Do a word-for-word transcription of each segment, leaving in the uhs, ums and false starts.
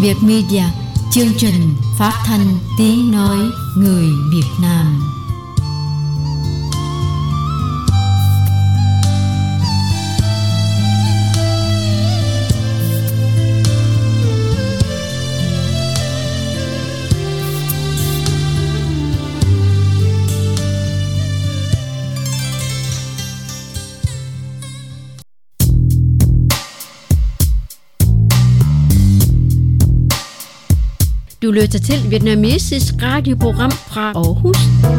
Việt Media, chương trình phát thanh tiếng nói người Việt Nam. Du lytter til Vietnamesisk radioprogram fra Aarhus.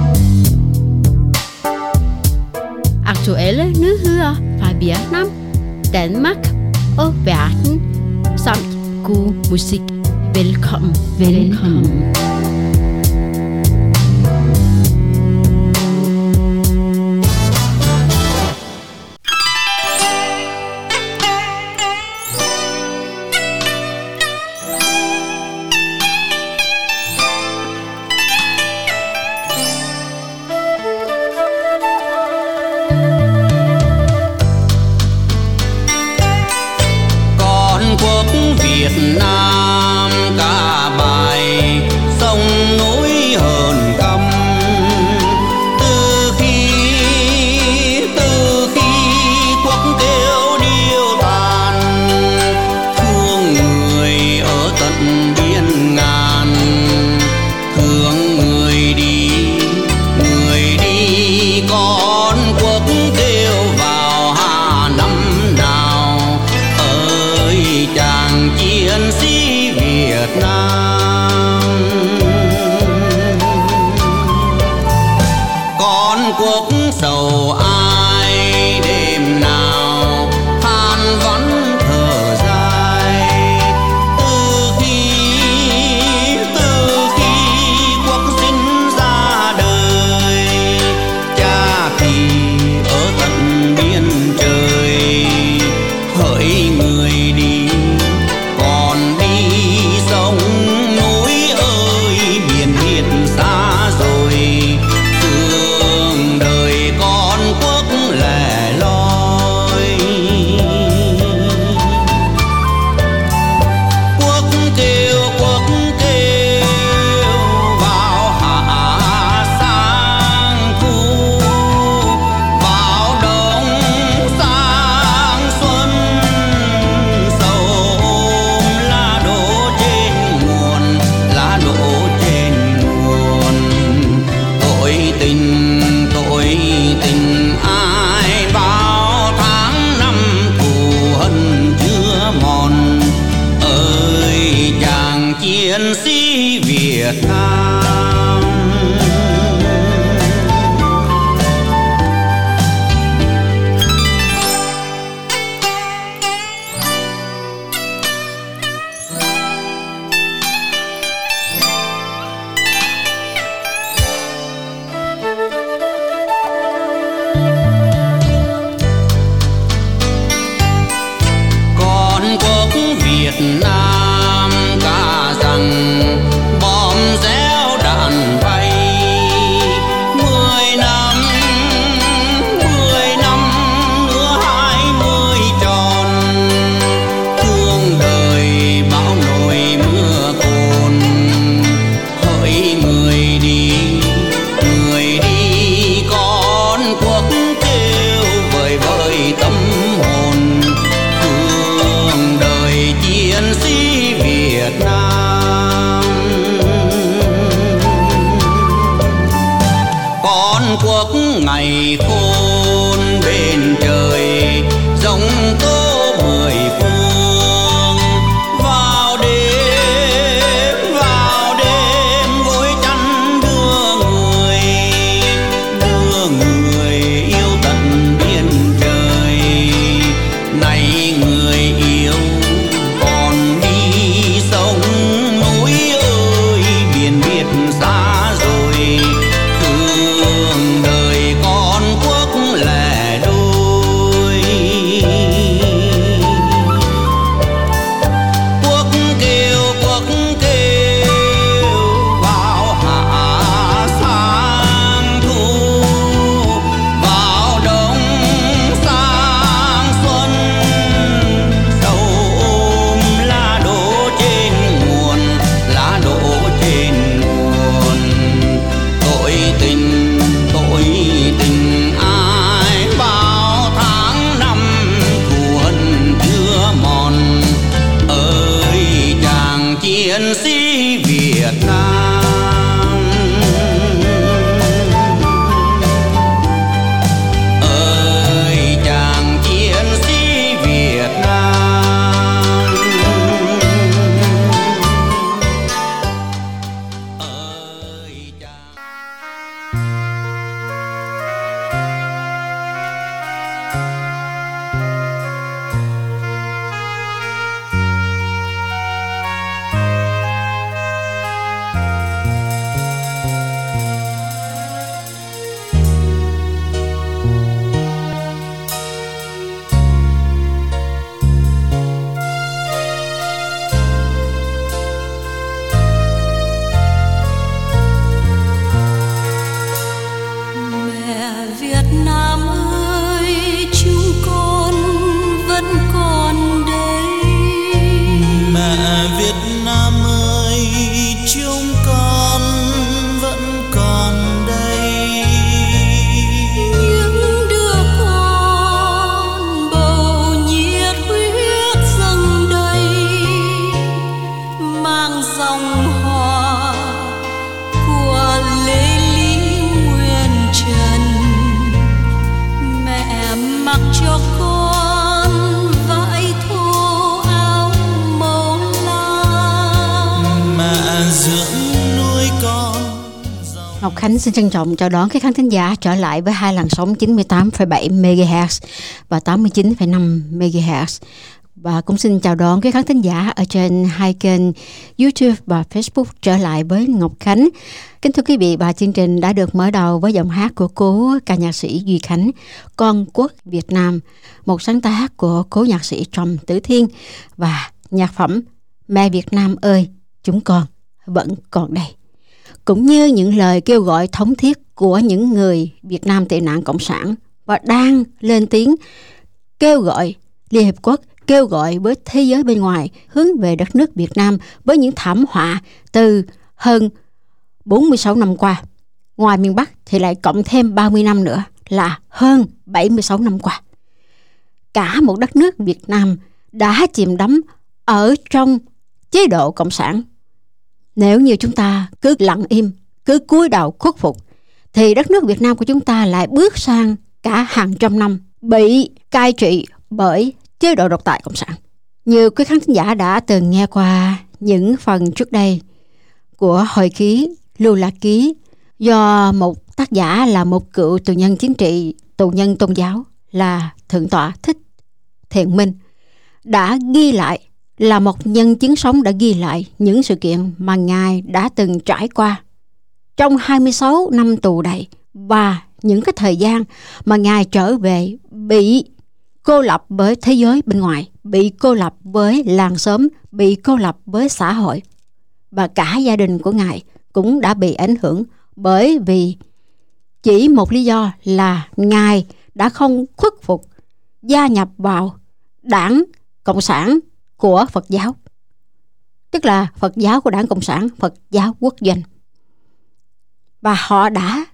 Aktuelle nyheder fra Vietnam, Danmark og verden, samt god musik. Velkommen, velkommen. Việt Nam ca bài sông núi hờn căm, từ khi từ khi quốc kêu điêu tàn, thương người ở tận biên ngàn, thương người đi người đi con quốc kêu vào hà năm nào ơi chàng chiến sĩ Việt Nam. Con quốc sầu ai đêm nào than vắng thở dài, từ khi từ khi quốc sinh ra đời, cha thì ở tận biên trời, hỡi người đi còn đi sông núi ơi biển biệt xa rồi, thương đời con quốc lẻ loi. Quốc kêu quốc kêu vào hạ sang thu, vào đông sang xuân, sầu ôm lá đổ trên nguồn, lá đổ trên nguồn. Tội tình tội tình ai bao tháng năm thù hận chưa mòn, ơi chàng chiến sĩ Việt Nam. Con quốc Việt Nam ca rằng bom réo đạn bay, mười năm mười năm nữa hai mươi tròn, thương đời bão nổi mưa cồn, hỡi người đi người đi con quốc kêu vời vời tâm hồn, thương đời chiến sĩ Việt Nam. Con quốc ngày khôn bên trời giống tố mười phương, vào đêm vào đêm gối chăn đưa người đưa người yêu tận biên trời, này người yêu còn đi sông núi ơi biển biệt xa rồi, thương đời con quốc Ngọc Khánh xin trân trọng chào đón các khán thính giả trở lại với hai làn sóng chín mươi tám phẩy bảy mê ga héc và tám mươi chín phẩy năm mê ga héc. Và cũng xin chào đón các khán thính giả ở trên hai kênh YouTube và Facebook trở lại với Ngọc Khánh. Kính thưa quý vị, và chương trình đã được mở đầu với giọng hát của cố ca nhạc sĩ Duy Khánh, Con Quốc Việt Nam, một sáng tác của cố nhạc sĩ Trầm Tử Thiên, và nhạc phẩm Mẹ Việt Nam ơi, chúng con vẫn còn đây. Cũng như những lời kêu gọi thống thiết của những người Việt Nam tị nạn cộng sản và đang lên tiếng kêu gọi Liên Hiệp Quốc, kêu gọi với thế giới bên ngoài hướng về đất nước Việt Nam với những thảm họa từ hơn bốn mươi sáu năm qua. Ngoài miền Bắc thì lại cộng thêm ba mươi năm nữa là hơn bảy mươi sáu năm qua. Cả một đất nước Việt Nam đã chìm đắm ở trong chế độ cộng sản. Nếu như chúng ta cứ lặng im, cứ cúi đầu khuất phục, thì đất nước Việt Nam của chúng ta lại bước sang cả hàng trăm năm bị cai trị bởi chế độ độc tài cộng sản. Như quý khán thính giả đã từng nghe qua những phần trước đây của hồi ký Lưu Lạc Ký do một tác giả là một cựu tù nhân chính trị, tù nhân tôn giáo là Thượng tọa Thích Thiện Minh đã ghi lại, là một nhân chứng sống đã ghi lại những sự kiện mà Ngài đã từng trải qua trong hai mươi sáu năm tù đầy, và những cái thời gian mà Ngài trở về bị cô lập với thế giới bên ngoài, bị cô lập với làng xóm, bị cô lập với xã hội. Và cả gia đình của Ngài cũng đã bị ảnh hưởng bởi vì chỉ một lý do là Ngài đã không khuất phục gia nhập vào Đảng Cộng sản của Phật giáo, tức là Phật giáo của Đảng Cộng sản, Phật giáo quốc doanh. Và họ đã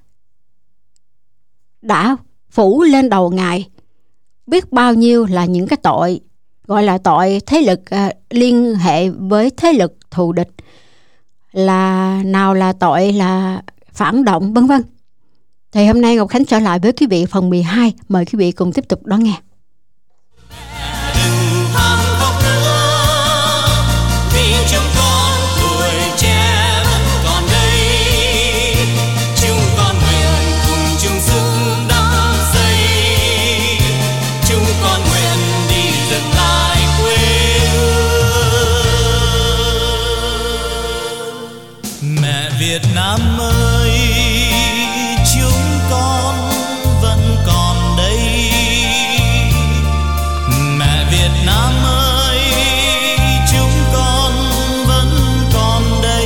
đã phủ lên đầu Ngài biết bao nhiêu là những cái tội, gọi là tội thế lực uh, liên hệ với thế lực thù địch, là nào là tội là phản động, vân vân. Thì hôm nay Ngọc Khánh trở lại với quý vị phần mười hai, mời quý vị cùng tiếp tục đón nghe. Việt Nam ơi, chúng con vẫn còn đây. Mẹ Việt Nam ơi, chúng con vẫn còn đây.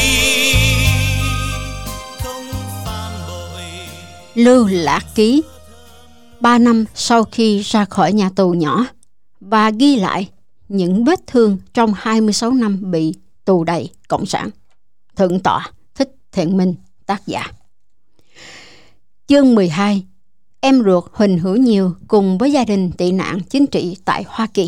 Không phản bội. Lưu Lạc Ký, ba năm sau khi ra khỏi nhà tù nhỏ và ghi lại những vết thương trong hai mươi sáu năm bị tù đầy cộng sản. Thượng tọa Thích Thiện Minh, tác giả. Chương mười hai. Em ruột Huỳnh Hữu Nhiều cùng với gia đình tị nạn chính trị tại Hoa Kỳ.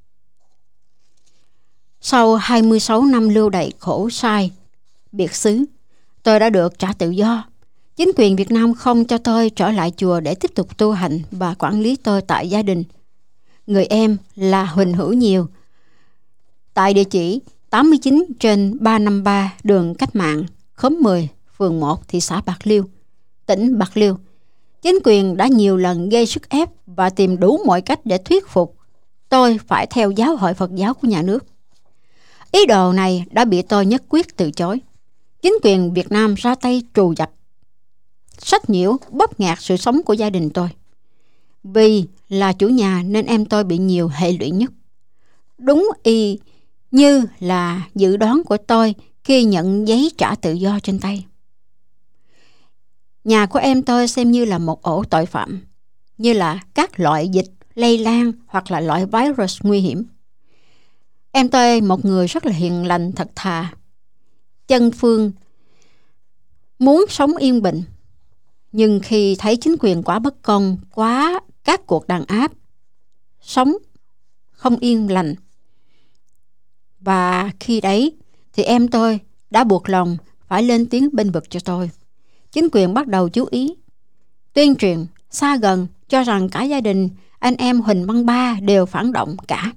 Sau hai mươi sáu năm lưu đày khổ sai, biệt xứ, tôi đã được trả tự do. Chính quyền Việt Nam không cho tôi trở lại chùa để tiếp tục tu hành và quản lý tôi tại gia đình. Người em là Huỳnh Hữu Nhiều, tại địa chỉ tám mươi chín trên ba trăm năm mươi ba đường Cách Mạng, khóm mười, phường một, thị xã Bạc Liêu, tỉnh Bạc Liêu. Chính quyền đã nhiều lần gây sức ép và tìm đủ mọi cách để thuyết phục tôi phải theo giáo hội Phật giáo của nhà nước. Ý đồ này đã bị tôi nhất quyết từ chối. Chính quyền Việt Nam ra tay trù dập, sách nhiễu, bóp nghẹt sự sống của gia đình tôi. Vì là chủ nhà nên em tôi bị nhiều hệ lụy nhất. Đúng y như là dự đoán của tôi khi nhận giấy trả tự do trên tay. Nhà của em tôi xem như là một ổ tội phạm, như là các loại dịch lây lan hoặc là loại virus nguy hiểm. Em tôi một người rất là hiền lành, thật thà, chân phương, muốn sống yên bình. Nhưng khi thấy chính quyền quá bất công, quá các cuộc đàn áp, sống không yên lành, và khi đấy thì em tôi đã buộc lòng phải lên tiếng bênh vực cho tôi. Chính quyền bắt đầu chú ý, tuyên truyền xa gần cho rằng cả gia đình anh em Huỳnh Văn Ba đều phản động cả.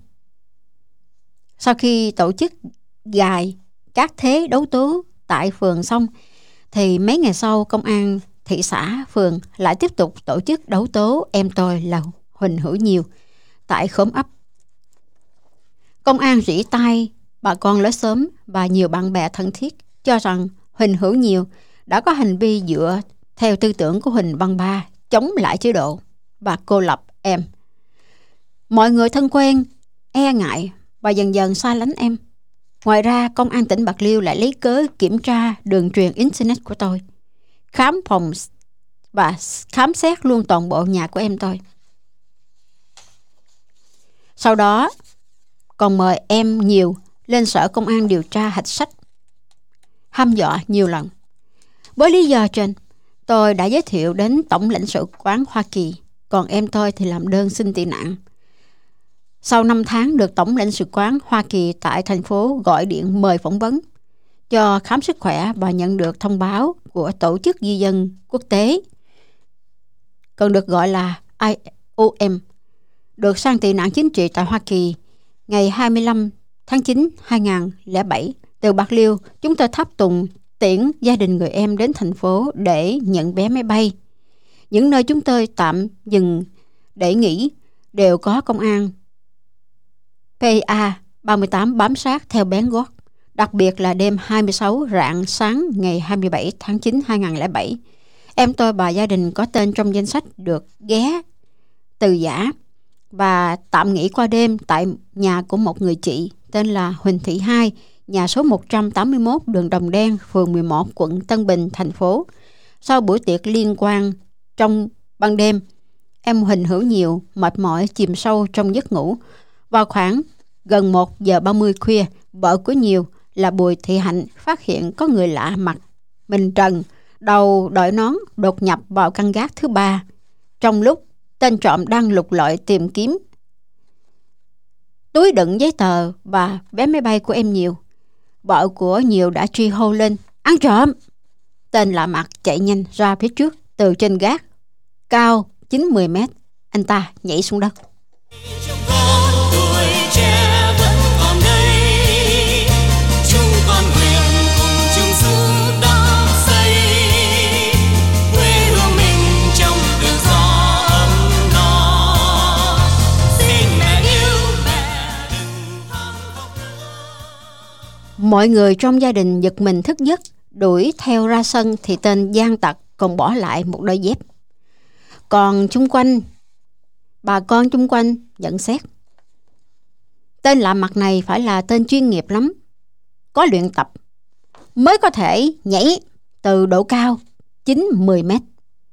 Sau khi tổ chức gài các thế đấu tố tại phường xong, thì mấy ngày sau công an thị xã, phường lại tiếp tục tổ chức đấu tố em tôi là Huỳnh Hữu Nhiều tại khóm ấp. Công an rỉ tai bà con lối xóm và nhiều bạn bè thân thiết cho rằng Huỳnh Hữu Nhiều đã có hành vi dựa theo tư tưởng của Huỳnh Văn Ba chống lại chế độ và cô lập em. Mọi người thân quen e ngại và dần dần xa lánh em. Ngoài ra, công an tỉnh Bạc Liêu lại lấy cớ kiểm tra đường truyền internet của tôi, khám phòng và khám xét luôn toàn bộ nhà của em tôi. Sau đó còn mời em Nhiều lên sở công an điều tra hạch sách, hăm dọa nhiều lần. Với lý do trên, tôi đã giới thiệu đến Tổng lãnh sự quán Hoa Kỳ, còn em tôi thì làm đơn xin tị nạn. Sau năm tháng được Tổng lãnh sự quán Hoa Kỳ tại thành phố gọi điện mời phỏng vấn, cho khám sức khỏe và nhận được thông báo của Tổ chức Di dân Quốc tế, còn được gọi là I O M, được sang tị nạn chính trị tại Hoa Kỳ ngày hai mươi lăm tháng chín năm hai nghìn không trăm lẻ bảy. Từ Bạc Liêu, chúng tôi tháp tùng tiễn gia đình người em đến thành phố để nhận vé máy bay. Những nơi chúng tôi tạm dừng để nghỉ đều có công an P A ba mươi tám bám sát theo bén gót. Đặc biệt là đêm hai mươi sáu rạng sáng ngày hai mươi bảy tháng chín năm hai nghìn không trăm lẻ bảy, em tôi và gia đình có tên trong danh sách được ghé từ giã và tạm nghỉ qua đêm tại nhà của một người chị tên là Huỳnh Thị Hai, nhà số một trăm tám mươi mốt đường Đồng Đen, phường mười một, quận Tân Bình, thành phố. Sau buổi tiệc liên quan trong ban đêm, em Huỳnh Hữu Nhiều mệt mỏi chìm sâu trong giấc ngủ. Vào khoảng gần một giờ ba mươi khuya, vợ của Nhiều là Bùi Thị Hạnh phát hiện có người lạ mặt mình trần, đầu đội nón đột nhập vào căn gác thứ ba. Trong lúc tên trộm đang lục lọi tìm kiếm túi đựng giấy tờ và vé máy bay của em Nhiều, vợ của Nhiều đã truy hô lên: "Ăn trộm!" Tên lạ mặt chạy nhanh ra phía trước từ trên gác cao chín mươi mét. Anh ta nhảy xuống đất. Mọi người trong gia đình giật mình thức giấc, đuổi theo ra sân thì tên gian tặc còn bỏ lại một đôi dép. Còn chung quanh, bà con chung quanh nhận xét, tên lạ mặt này phải là tên chuyên nghiệp lắm, có luyện tập mới có thể nhảy từ độ cao chín mươi mét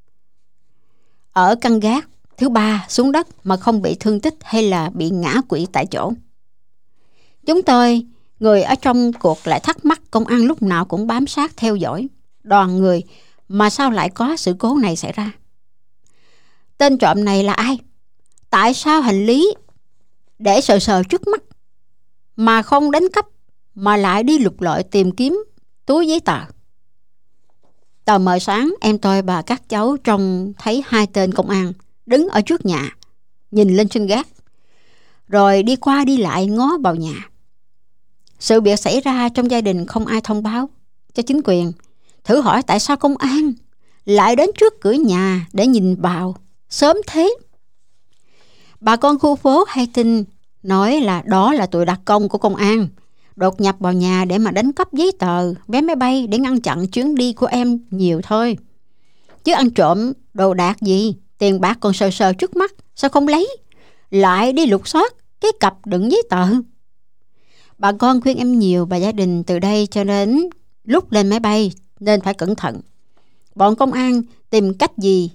ở căn gác thứ ba xuống đất mà không bị thương tích hay là bị ngã quỵ tại chỗ. Chúng tôi, người ở trong cuộc, lại thắc mắc công an lúc nào cũng bám sát theo dõi đoàn người mà sao lại có sự cố này xảy ra. Tên trộm này là ai? Tại sao hành lý để sờ sờ trước mắt mà không đánh cắp, mà lại đi lục lọi tìm kiếm túi giấy tờ? Tờ mờ sáng, em tôi và các cháu trông thấy hai tên công an đứng ở trước nhà, nhìn lên trên gác, rồi đi qua đi lại ngó vào nhà. Sự việc xảy ra trong gia đình không ai thông báo cho chính quyền. Thử hỏi tại sao công an lại đến trước cửa nhà để nhìn vào sớm thế? Bà con khu phố hay tin nói là đó là tụi đặc công của công an đột nhập vào nhà để mà đánh cắp giấy tờ, vé máy bay để ngăn chặn chuyến đi của em Nhiều thôi. Chứ ăn trộm đồ đạc gì, tiền bạc còn sờ sờ trước mắt, sao không lấy, lại đi lục soát cái cặp đựng giấy tờ. Bà con khuyên em Nhiều và gia đình từ đây cho đến lúc lên máy bay nên phải cẩn thận. Bọn công an tìm cách gì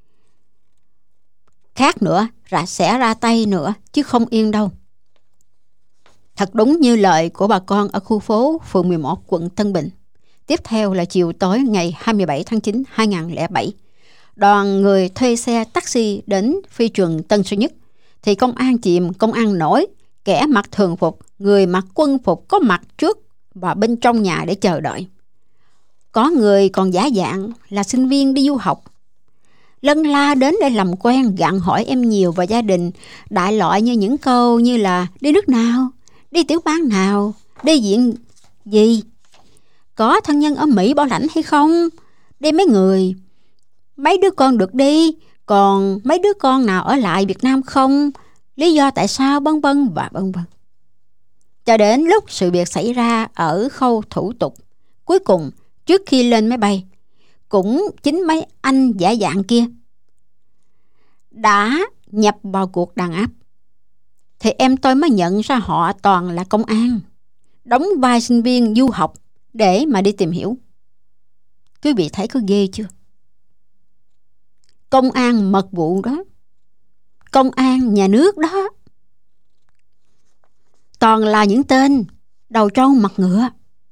khác nữa ra sẽ ra tay nữa, chứ không yên đâu. Thật đúng như lời của bà con ở khu phố phường mười một, quận Tân Bình. Tiếp theo là chiều tối ngày hai mươi bảy tháng chín năm hai nghìn không trăm lẻ bảy, đoàn người thuê xe taxi đến phi trường Tân Sơn Nhất thì công an chìm, công an nổi, kẻ mặc thường phục, người mặc quân phục có mặt trước và bên trong nhà để chờ đợi. Có người còn giả dạng là sinh viên đi du học, lân la đến để làm quen, gặng hỏi em Nhiều và gia đình đại loại như những câu như là đi nước nào, đi tiểu bang nào, đi diện gì. có thân nhân ở Mỹ bảo lãnh hay không? Đi mấy người, mấy đứa con được đi, còn mấy đứa con nào ở lại Việt Nam không? Lý do tại sao, vân vân và vân vân. Cho đến lúc sự việc xảy ra ở khâu thủ tục cuối cùng trước khi lên máy bay, cũng chính mấy anh giả dạng kia đã nhập vào cuộc đàn áp, thì em tôi mới nhận ra họ toàn là công an, đóng vai sinh viên du học để mà đi tìm hiểu. Quý vị thấy có ghê chưa? Công an mật vụ đó, công an nhà nước đó, toàn là những tên đầu trâu mặt ngựa.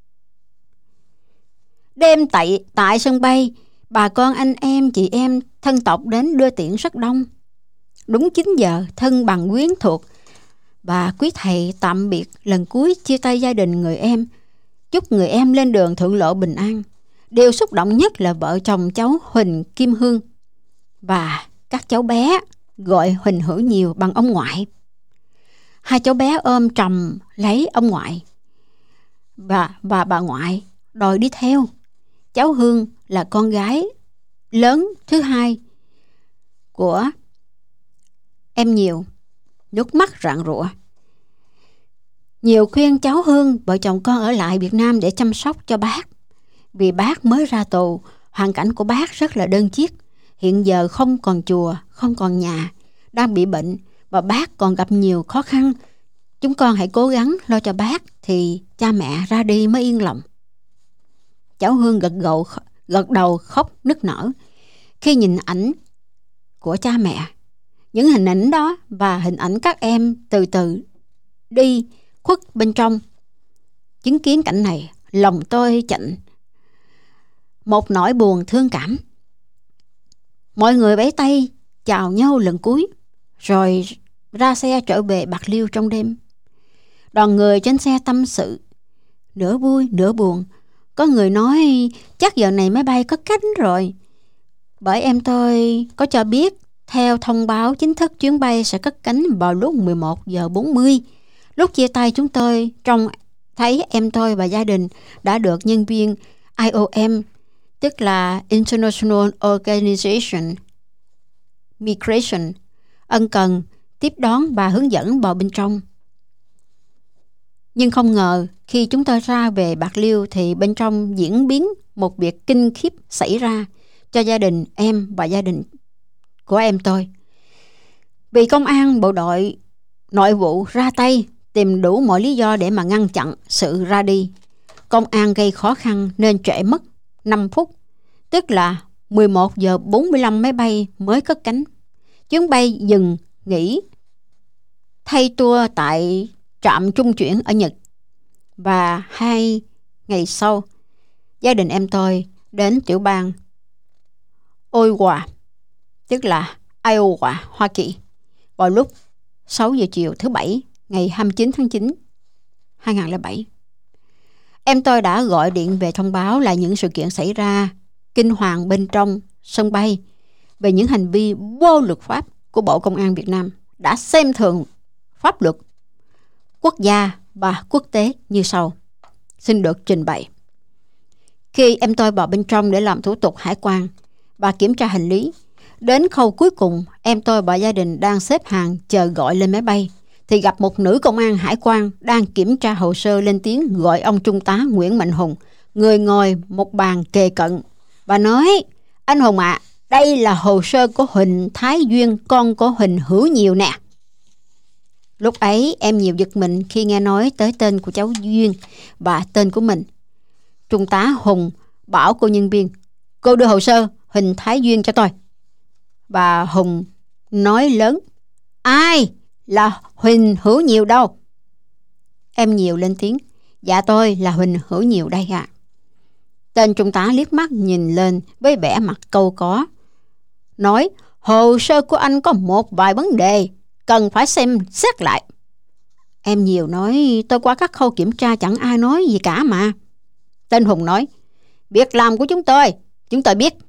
Đêm tại, tại sân bay, bà con anh em, chị em, thân tộc đến đưa tiễn rất đông. Đúng chín giờ, thân bằng quyến thuộc và quý thầy tạm biệt lần cuối, chia tay gia đình người em, chúc người em lên đường thượng lộ bình an. Điều xúc động nhất là vợ chồng cháu Huỳnh Kim Hương và các cháu bé gọi Huỳnh Hữu Nhiều bằng ông ngoại. Hai cháu bé ôm chầm lấy ông ngoại và, và bà ngoại đòi đi theo. Cháu Hương là con gái lớn thứ hai của em Nhiều, nước mắt rạng rụa. Nhiều khuyên cháu Hương, vợ chồng con ở lại Việt Nam để chăm sóc cho bác, vì bác mới ra tù, hoàn cảnh của bác rất là đơn chiếc. Hiện giờ không còn chùa, không còn nhà, đang bị bệnh và bác còn gặp nhiều khó khăn. Chúng con hãy cố gắng lo cho bác thì cha mẹ ra đi mới yên lòng. Cháu Hương gật gđầu, gật đầu khóc nức nở khi nhìn ảnh của cha mẹ. Những hình ảnh đó và hình ảnh các em từ từ đi khuất bên trong. Chứng kiến cảnh này, lòng tôi chạnh một nỗi buồn thương cảm. Mọi người vẫy tay chào nhau lần cuối, rồi ra xe trở về Bạc Liêu trong đêm. Đoàn người trên xe tâm sự, nửa vui nửa buồn. Có người nói chắc giờ này máy bay cất cánh rồi, bởi em tôi có cho biết theo thông báo chính thức chuyến bay sẽ cất cánh vào lúc mười một giờ bốn mươi. Lúc chia tay chúng tôi trông thấy em tôi và gia đình đã được nhân viên I O M, tức là International Organization Migration, ân cần tiếp đón và hướng dẫn vào bên trong. Nhưng không ngờ khi chúng tôi ra về Bạc Liêu thì bên trong diễn biến một việc kinh khiếp xảy ra cho gia đình em và gia đình của em tôi. Vì công an bộ đội nội vụ ra tay tìm đủ mọi lý do để mà ngăn chặn sự ra đi. Công an gây khó khăn nên trễ mất năm phút, tức là mười một giờ bốn mươi lăm máy bay mới cất cánh. Chuyến bay dừng nghỉ thay tour tại trạm trung chuyển ở Nhật. Và hai ngày sau, gia đình em tôi đến tiểu bang Iowa, tức là Iowa, Hoa Kỳ, vào lúc sáu giờ chiều thứ Bảy, ngày hai mươi chín tháng chín, hai nghìn không trăm lẻ bảy. Em tôi đã gọi điện về thông báo lại những sự kiện xảy ra kinh hoàng bên trong sân bay, về những hành vi vô luật pháp của Bộ Công an Việt Nam đã xem thường pháp luật quốc gia và quốc tế như sau. Xin được trình bày. Khi em tôi vào bên trong để làm thủ tục hải quan và kiểm tra hành lý, đến khâu cuối cùng em tôi và gia đình đang xếp hàng chờ gọi lên máy bay, thì gặp một nữ công an hải quan đang kiểm tra hồ sơ lên tiếng gọi ông Trung tá Nguyễn Mạnh Hùng, người ngồi một bàn kề cận, và nói: "Anh Hùng ạ, à, đây là hồ sơ của Huỳnh Thái Duyên, con của Huỳnh Hữu Nhiều nè." Lúc ấy em Nhiều giật mình khi nghe nói tới tên của cháu Duyên và tên của mình. Trung tá Hùng bảo cô nhân viên: "Cô đưa hồ sơ Huỳnh Thái Duyên cho tôi." Và Hùng nói lớn: "Ai là Huỳnh Hữu Nhiều đâu?" Em Nhiều lên tiếng: "Dạ tôi là Huỳnh Hữu Nhiều đây ạ." À. Tên trung tá liếc mắt nhìn lên với vẻ mặt cau có, nói: "Hồ sơ của anh có một vài vấn đề cần phải xem xét lại." Em Nhiều nói: "Tôi qua các khâu kiểm tra chẳng ai nói gì cả mà." Tên Hùng nói: "Việc làm của chúng tôi, chúng tôi biết."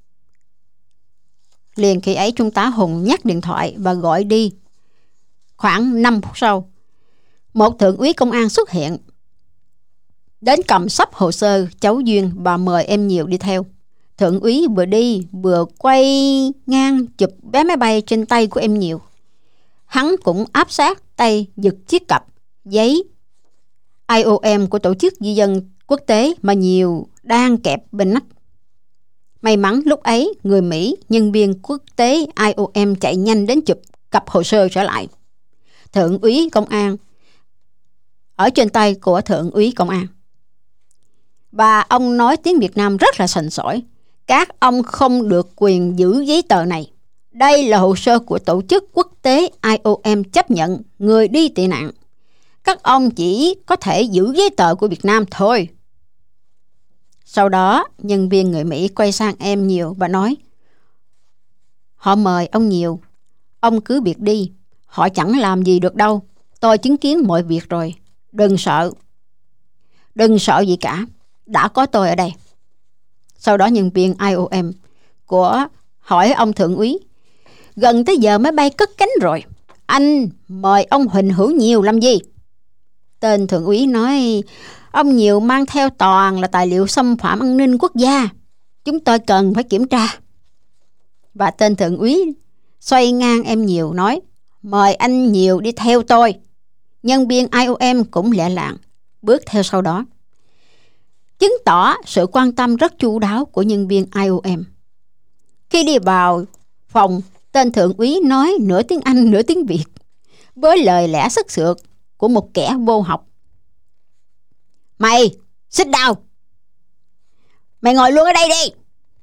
Liền khi ấy trung tá Hùng nhắc điện thoại và gọi đi. Khoảng năm phút sau, một thượng úy công an xuất hiện. Đến cầm sắp hồ sơ cháu Duyên và mời em Nhiều đi theo. Thượng úy vừa đi vừa quay ngang chụp vé máy bay trên tay của em Nhiều. Hắn cũng áp sát tay giật chiếc cặp giấy I O M của Tổ chức Di dân Quốc tế mà Nhiều đang kẹp bên nách. May mắn lúc ấy người Mỹ, nhân viên quốc tế I O M chạy nhanh đến chụp cặp hồ sơ trở lại. Thượng úy công an ở trên tay của thượng úy công an. Và ông nói tiếng Việt Nam rất là sành sỏi. Các ông không được quyền giữ giấy tờ này. Đây là hồ sơ của Tổ chức Quốc tế I O M chấp nhận người đi tị nạn. Các ông chỉ có thể giữ giấy tờ của Việt Nam thôi. Sau đó, nhân viên người Mỹ quay sang em Nhiều và nói: họ mời ông Nhiều, ông cứ việc đi, họ chẳng làm gì được đâu. Tôi chứng kiến mọi việc rồi, đừng sợ. Đừng sợ gì cả, đã có tôi ở đây. Sau đó nhân viên I O M của hỏi ông thượng úy: gần tới giờ máy bay cất cánh rồi, anh mời ông Huỳnh Hữu Nhiều làm gì? Tên thượng úy nói: ông Nhiều mang theo toàn là tài liệu xâm phạm an ninh quốc gia, chúng tôi cần phải kiểm tra. Và tên thượng úy xoay ngang em Nhiều nói: mời anh Nhiều đi theo tôi. Nhân viên I O M cũng lẹ làng bước theo sau đó, chứng tỏ sự quan tâm rất chu đáo của nhân viên I O M. Khi đi vào phòng, tên thượng úy nói nửa tiếng Anh nửa tiếng Việt với lời lẽ sức sượt của một kẻ vô học: mày sit down, mày ngồi luôn ở đây đi.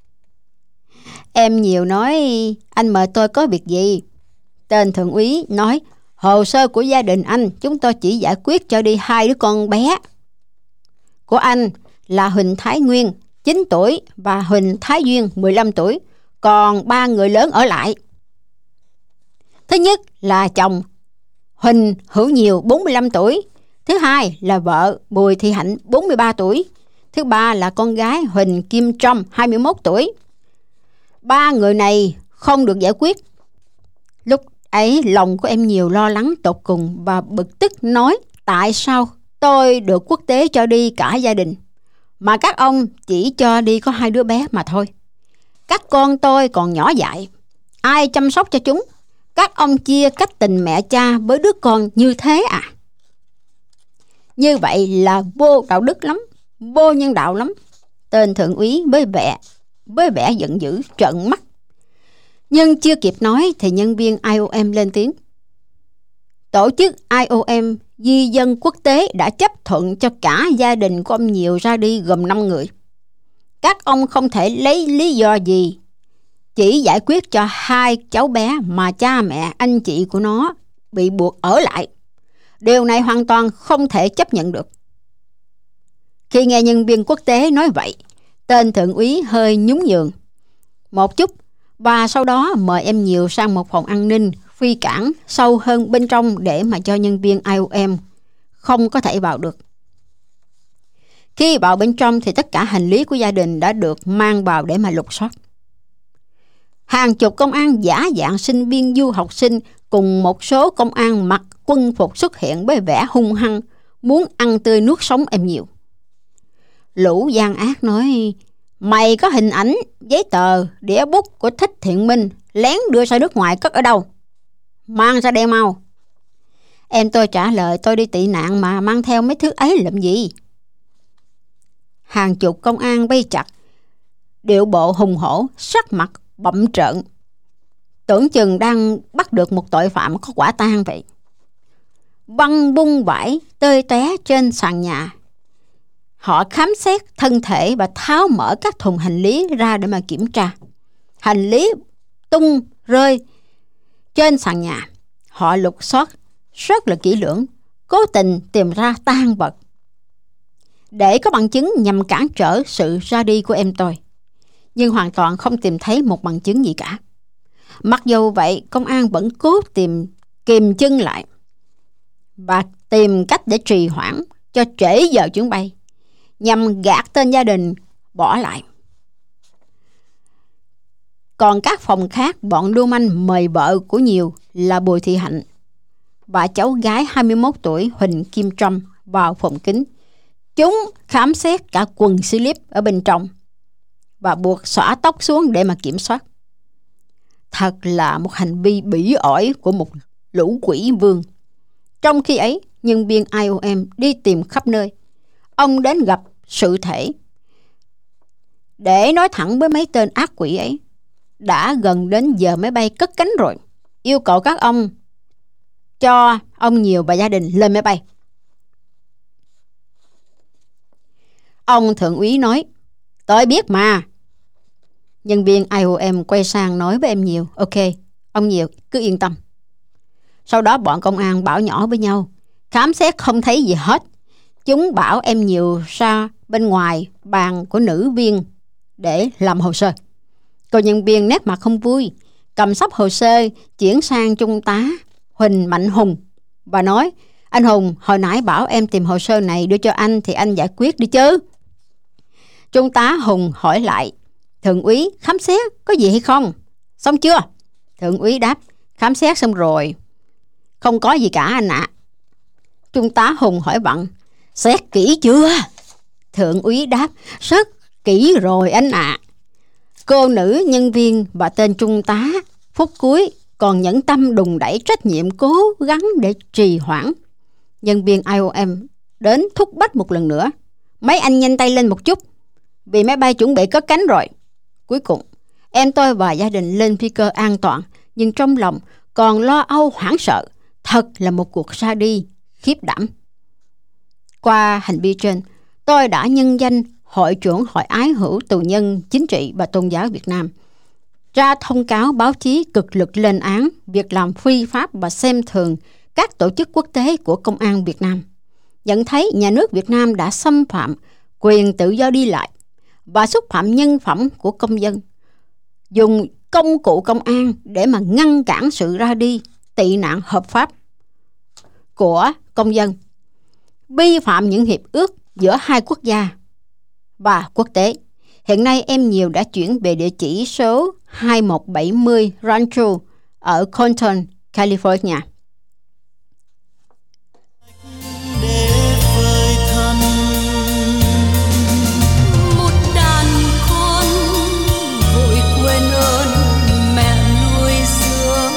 Em Nhiều nói: anh mời tôi có việc gì? Tên thượng úy nói: hồ sơ của gia đình anh chúng tôi chỉ giải quyết cho đi hai đứa con bé của anh là Huỳnh Thái Nguyên chín tuổi và Huỳnh Thái Duyên mười lăm tuổi, còn ba người lớn ở lại. Thứ nhất là chồng Huỳnh Hữu Nhiều bốn mươi lăm tuổi, thứ hai là vợ Bùi Thị Hạnh bốn mươi ba tuổi, thứ ba là con gái Huỳnh Kim Trâm hai mươi mốt tuổi. Ba người này không được giải quyết. Lúc ấy lòng của em Nhiều lo lắng tột cùng và bực tức nói: tại sao tôi được quốc tế cho đi cả gia đình mà các ông chỉ cho đi có hai đứa bé mà thôi? Các con tôi còn nhỏ dại, ai chăm sóc cho chúng? Các ông chia cách tình mẹ cha với đứa con như thế à? Như vậy là vô đạo đức lắm, vô nhân đạo lắm. Tên thượng úy với vẻ với vẻ giận dữ trợn mắt. Nhưng chưa kịp nói thì nhân viên I O M lên tiếng: Tổ chức I O M Di dân quốc tế đã chấp thuận cho cả gia đình của ông Nhiều ra đi gồm năm người. Các ông không thể lấy lý do gì chỉ giải quyết cho hai cháu bé mà cha mẹ anh chị của nó bị buộc ở lại. Điều này hoàn toàn không thể chấp nhận được. Khi nghe nhân viên quốc tế nói vậy, tên thượng úy hơi nhún nhường một chút và sau đó mời em Nhiều sang một phòng an ninh phi cảng sâu hơn bên trong để mà cho nhân viên I O M không có thể vào được. Khi vào bên trong thì tất cả hành lý của gia đình đã được mang vào để mà lục soát. Hàng chục công an giả dạng sinh viên du học sinh cùng một số công an mặc quân phục xuất hiện với vẻ hung hăng, muốn ăn tươi nuốt sống em Nhiều. Lũ gian ác nói: mày có hình ảnh, giấy tờ, đĩa bút của Thích Thiện Minh lén đưa ra nước ngoài cất ở đâu? Mang ra đây mau. Em tôi trả lời: tôi đi tị nạn mà mang theo mấy thứ ấy làm gì? Hàng chục công an vây chặt, điệu bộ hùng hổ, sắc mặt bậm trợn, tưởng chừng đang bắt được một tội phạm có quả tang vậy. Băng bung vải tơi tóe trên sàn nhà. Họ khám xét thân thể và tháo mở các thùng hành lý ra để mà kiểm tra. Hành lý tung rơi trên sàn nhà. Họ lục soát rất là kỹ lưỡng, cố tình tìm ra tang vật để có bằng chứng nhằm cản trở sự ra đi của em tôi. Nhưng hoàn toàn không tìm thấy một bằng chứng gì cả. Mặc dù vậy, công an vẫn cố tìm kìm chân lại và tìm cách để trì hoãn cho trễ giờ chuyến bay, nhằm gạt tên gia đình bỏ lại. Còn các phòng khác, bọn lưu manh mời vợ của Nhiều là Bùi Thị Hạnh và cháu gái hai mươi mốt tuổi Huỳnh Kim Trâm vào phòng kín, Chúng khám xét cả quần slip ở bên trong và buộc xõa tóc xuống để mà kiểm soát. Thật là một hành vi bỉ ổi của một lũ quỷ vương. Trong khi ấy, nhân viên I O M đi tìm khắp nơi. Ông đến gặp sự thể để nói thẳng với mấy tên ác quỷ ấy. Đã gần đến giờ máy bay cất cánh rồi. Yêu cầu các ông cho ông Nhiều và gia đình lên máy bay. Ông thượng úy nói, tôi biết mà. Nhân viên I O M quay sang nói với em Nhiều, ok, ông Nhiều cứ yên tâm. Sau đó bọn công an bảo nhỏ với nhau, khám xét không thấy gì hết. Chúng bảo em Nhiều ra bên ngoài bàn của nữ viên để làm hồ sơ. Cô nhân viên nét mặt không vui, cầm sắp hồ sơ chuyển sang trung tá Huỳnh Mạnh Hùng và nói, anh Hùng hồi nãy bảo em tìm hồ sơ này đưa cho anh thì anh giải quyết đi chứ. Trung tá Hùng hỏi lại, thượng úy khám xét có gì hay không? Xong chưa? Thượng úy đáp, khám xét xong rồi. Không có gì cả anh ạ. À. Trung tá Hùng hỏi bận, xét kỹ chưa? Thượng úy đáp, rất kỹ rồi anh ạ. À. Cô nữ nhân viên và tên trung tá phút cuối còn nhẫn tâm đùn đẩy trách nhiệm cố gắng để trì hoãn. Nhân viên I O M đến thúc bách một lần nữa, mấy anh nhanh tay lên một chút vì máy bay chuẩn bị cất cánh rồi. Cuối cùng em tôi và gia đình lên phi cơ an toàn, nhưng trong lòng còn lo âu hoảng sợ. Thật là một cuộc ra đi khiếp đảm. Qua hành vi trên, tôi đã nhân danh Hội trưởng Hội Ái Hữu Tù Nhân Chính trị và Tôn giáo Việt Nam ra thông cáo báo chí cực lực lên án việc làm phi pháp và xem thường các tổ chức quốc tế của Công an Việt Nam, nhận thấy nhà nước Việt Nam đã xâm phạm quyền tự do đi lại và xúc phạm nhân phẩm của công dân, dùng công cụ công an để mà ngăn cản sự ra đi tị nạn hợp pháp của công dân, vi phạm những hiệp ước giữa hai quốc gia và quốc tế. Hiện nay em Nhiều đã chuyển về địa chỉ số hai một bảy mươi Rancho ở Compton, California. Một đàn con vội quên ơn mẹ nuôi dưỡng,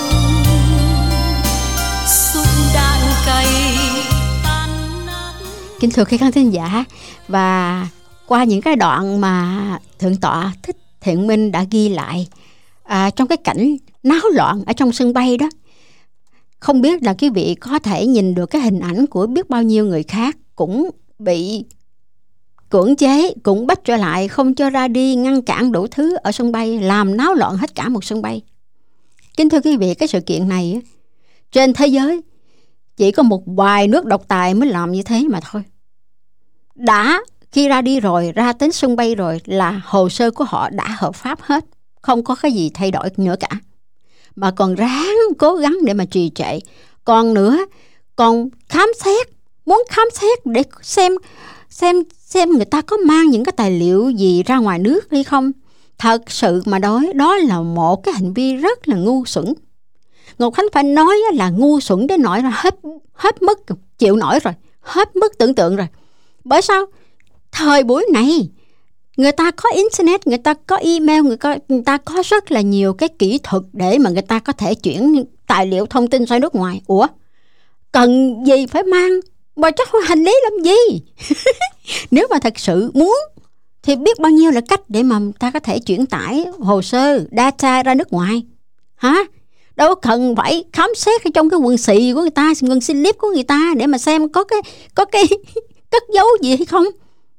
súng đạn cày tan nát. Kính thưa các khán thính giả, và qua những cái đoạn mà Thượng tọa Thích Thiện Minh đã ghi lại à, trong cái cảnh náo loạn ở trong sân bay đó, không biết là quý vị có thể nhìn được cái hình ảnh của biết bao nhiêu người khác cũng bị cưỡng chế, cũng bắt trở lại, không cho ra đi, ngăn cản đủ thứ ở sân bay, làm náo loạn hết cả một sân bay. Kính thưa quý vị, cái sự kiện này trên thế giới chỉ có một vài nước độc tài mới làm như thế mà thôi. Đã khi ra đi rồi, ra đến sân bay rồi là hồ sơ của họ đã hợp pháp hết, không có cái gì thay đổi nữa cả, mà còn ráng cố gắng để mà trì trệ. Còn nữa, còn khám xét, muốn khám xét để xem xem xem người ta có mang những cái tài liệu gì ra ngoài nước hay không. Thật sự mà nói, đó là một cái hành vi rất là ngu xuẩn. Ngọc Khánh phải nói là ngu xuẩn đến nỗi là hết hết mức chịu nổi rồi, hết mức tưởng tượng rồi. Bởi sao? Thời buổi này người ta có internet, người ta có email, người, có, người ta có rất là nhiều cái kỹ thuật để mà người ta có thể chuyển tài liệu thông tin ra nước ngoài. Ủa, cần gì phải mang mà chắc hành lý làm gì? Nếu mà thật sự muốn thì biết bao nhiêu là cách để mà ta có thể chuyển tải hồ sơ, data ra nước ngoài. Hả? Đâu cần phải khám xét ở trong cái quần xì của người ta, quần slip của người ta để mà xem có cái có cái cất giấu gì hay không.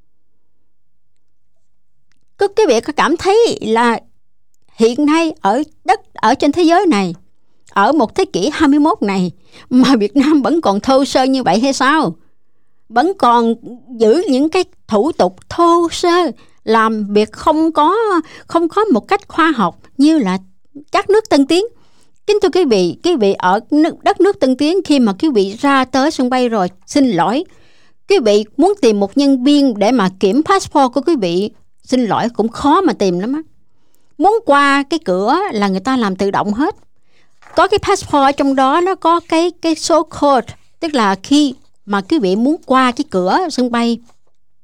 Có quý vị có cảm thấy là hiện nay ở đất ở trên thế giới này, ở một thế kỷ hai mươi mốt này mà Việt Nam vẫn còn thô sơ như vậy hay sao? Vẫn còn giữ những cái thủ tục thô sơ, làm việc không có không có một cách khoa học như là các nước tân tiến. Kính thưa quý vị, quý vị ở nước, đất nước tân tiến, khi mà quý vị ra tới sân bay rồi, xin lỗi, quý vị muốn tìm một nhân viên để mà kiểm passport của quý vị, xin lỗi cũng khó mà tìm lắm á. Muốn qua cái cửa là người ta làm tự động hết. Có cái passport ở trong đó nó có cái cái số code, tức là khi mà quý vị muốn qua cái cửa sân bay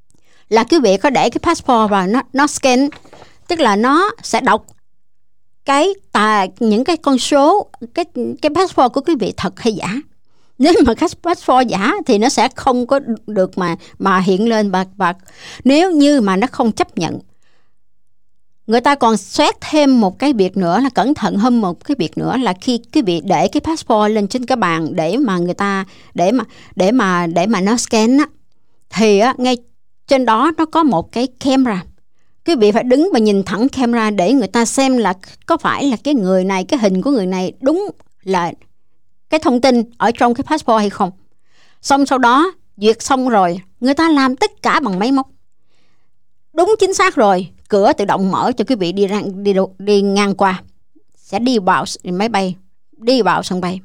là quý vị có để cái passport và nó nó scan, tức là nó sẽ đọc cái tà những cái con số cái cái passport của quý vị thật hay giả. Nếu mà cái passport giả thì nó sẽ không có được mà mà hiện lên, và và nếu như mà nó không chấp nhận, người ta còn xét thêm một cái việc nữa là cẩn thận hơn một cái việc nữa là khi quý vị để cái passport lên trên cái bàn để mà người ta để mà để mà để mà nó scan á, thì á, ngay trên đó nó có một cái camera. Quý vị phải đứng và nhìn thẳng camera để người ta xem là có phải là cái người này, cái hình của người này đúng là cái thông tin ở trong cái passport hay không. Xong sau đó duyệt xong rồi, người ta làm tất cả bằng máy móc. Đúng chính xác rồi, cửa tự động mở cho quý vị đi ra, đi đi ngang qua, sẽ đi vào máy bay, đi vào sân bay.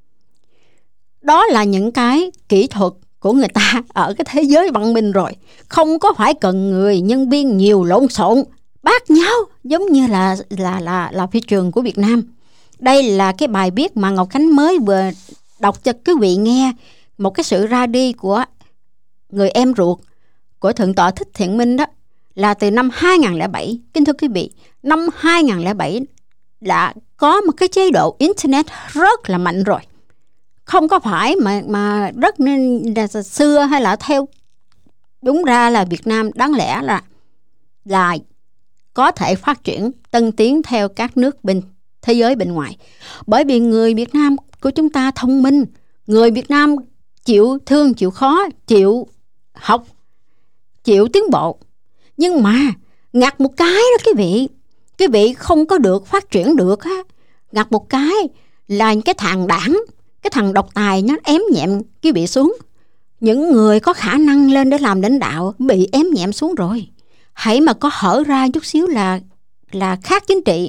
Đó là những cái kỹ thuật của người ta ở cái thế giới văn minh rồi, không có phải cần người nhân viên nhiều lộn xộn bát nhau giống như là là là là phi trường của Việt Nam. Đây là cái bài viết mà Ngọc Khánh mới vừa đọc cho quý vị nghe, một cái sự ra đi của người em ruột của Thượng tọa Thích Thiện Minh đó, là từ năm hai không không bảy. Kính thưa quý vị, năm hai không không bảy đã có một cái chế độ internet rất là mạnh rồi. Không có phải mà mà rất nên là xưa hay là theo, đúng ra là Việt Nam đáng lẽ là là có thể phát triển tân tiến theo các nước bên thế giới bên ngoài. Bởi vì người Việt Nam của chúng ta thông minh, người Việt Nam chịu thương, chịu khó, chịu học, chịu tiến bộ. Nhưng mà ngặt một cái đó quý vị, quý vị không có được phát triển được á. Ngặt một cái là cái thằng đảng, cái thằng độc tài nó ém nhẹm quý vị xuống. Những người có khả năng lên để làm lãnh đạo bị ém nhẹm xuống rồi. Hãy mà có hở ra chút xíu là là khác chính trị,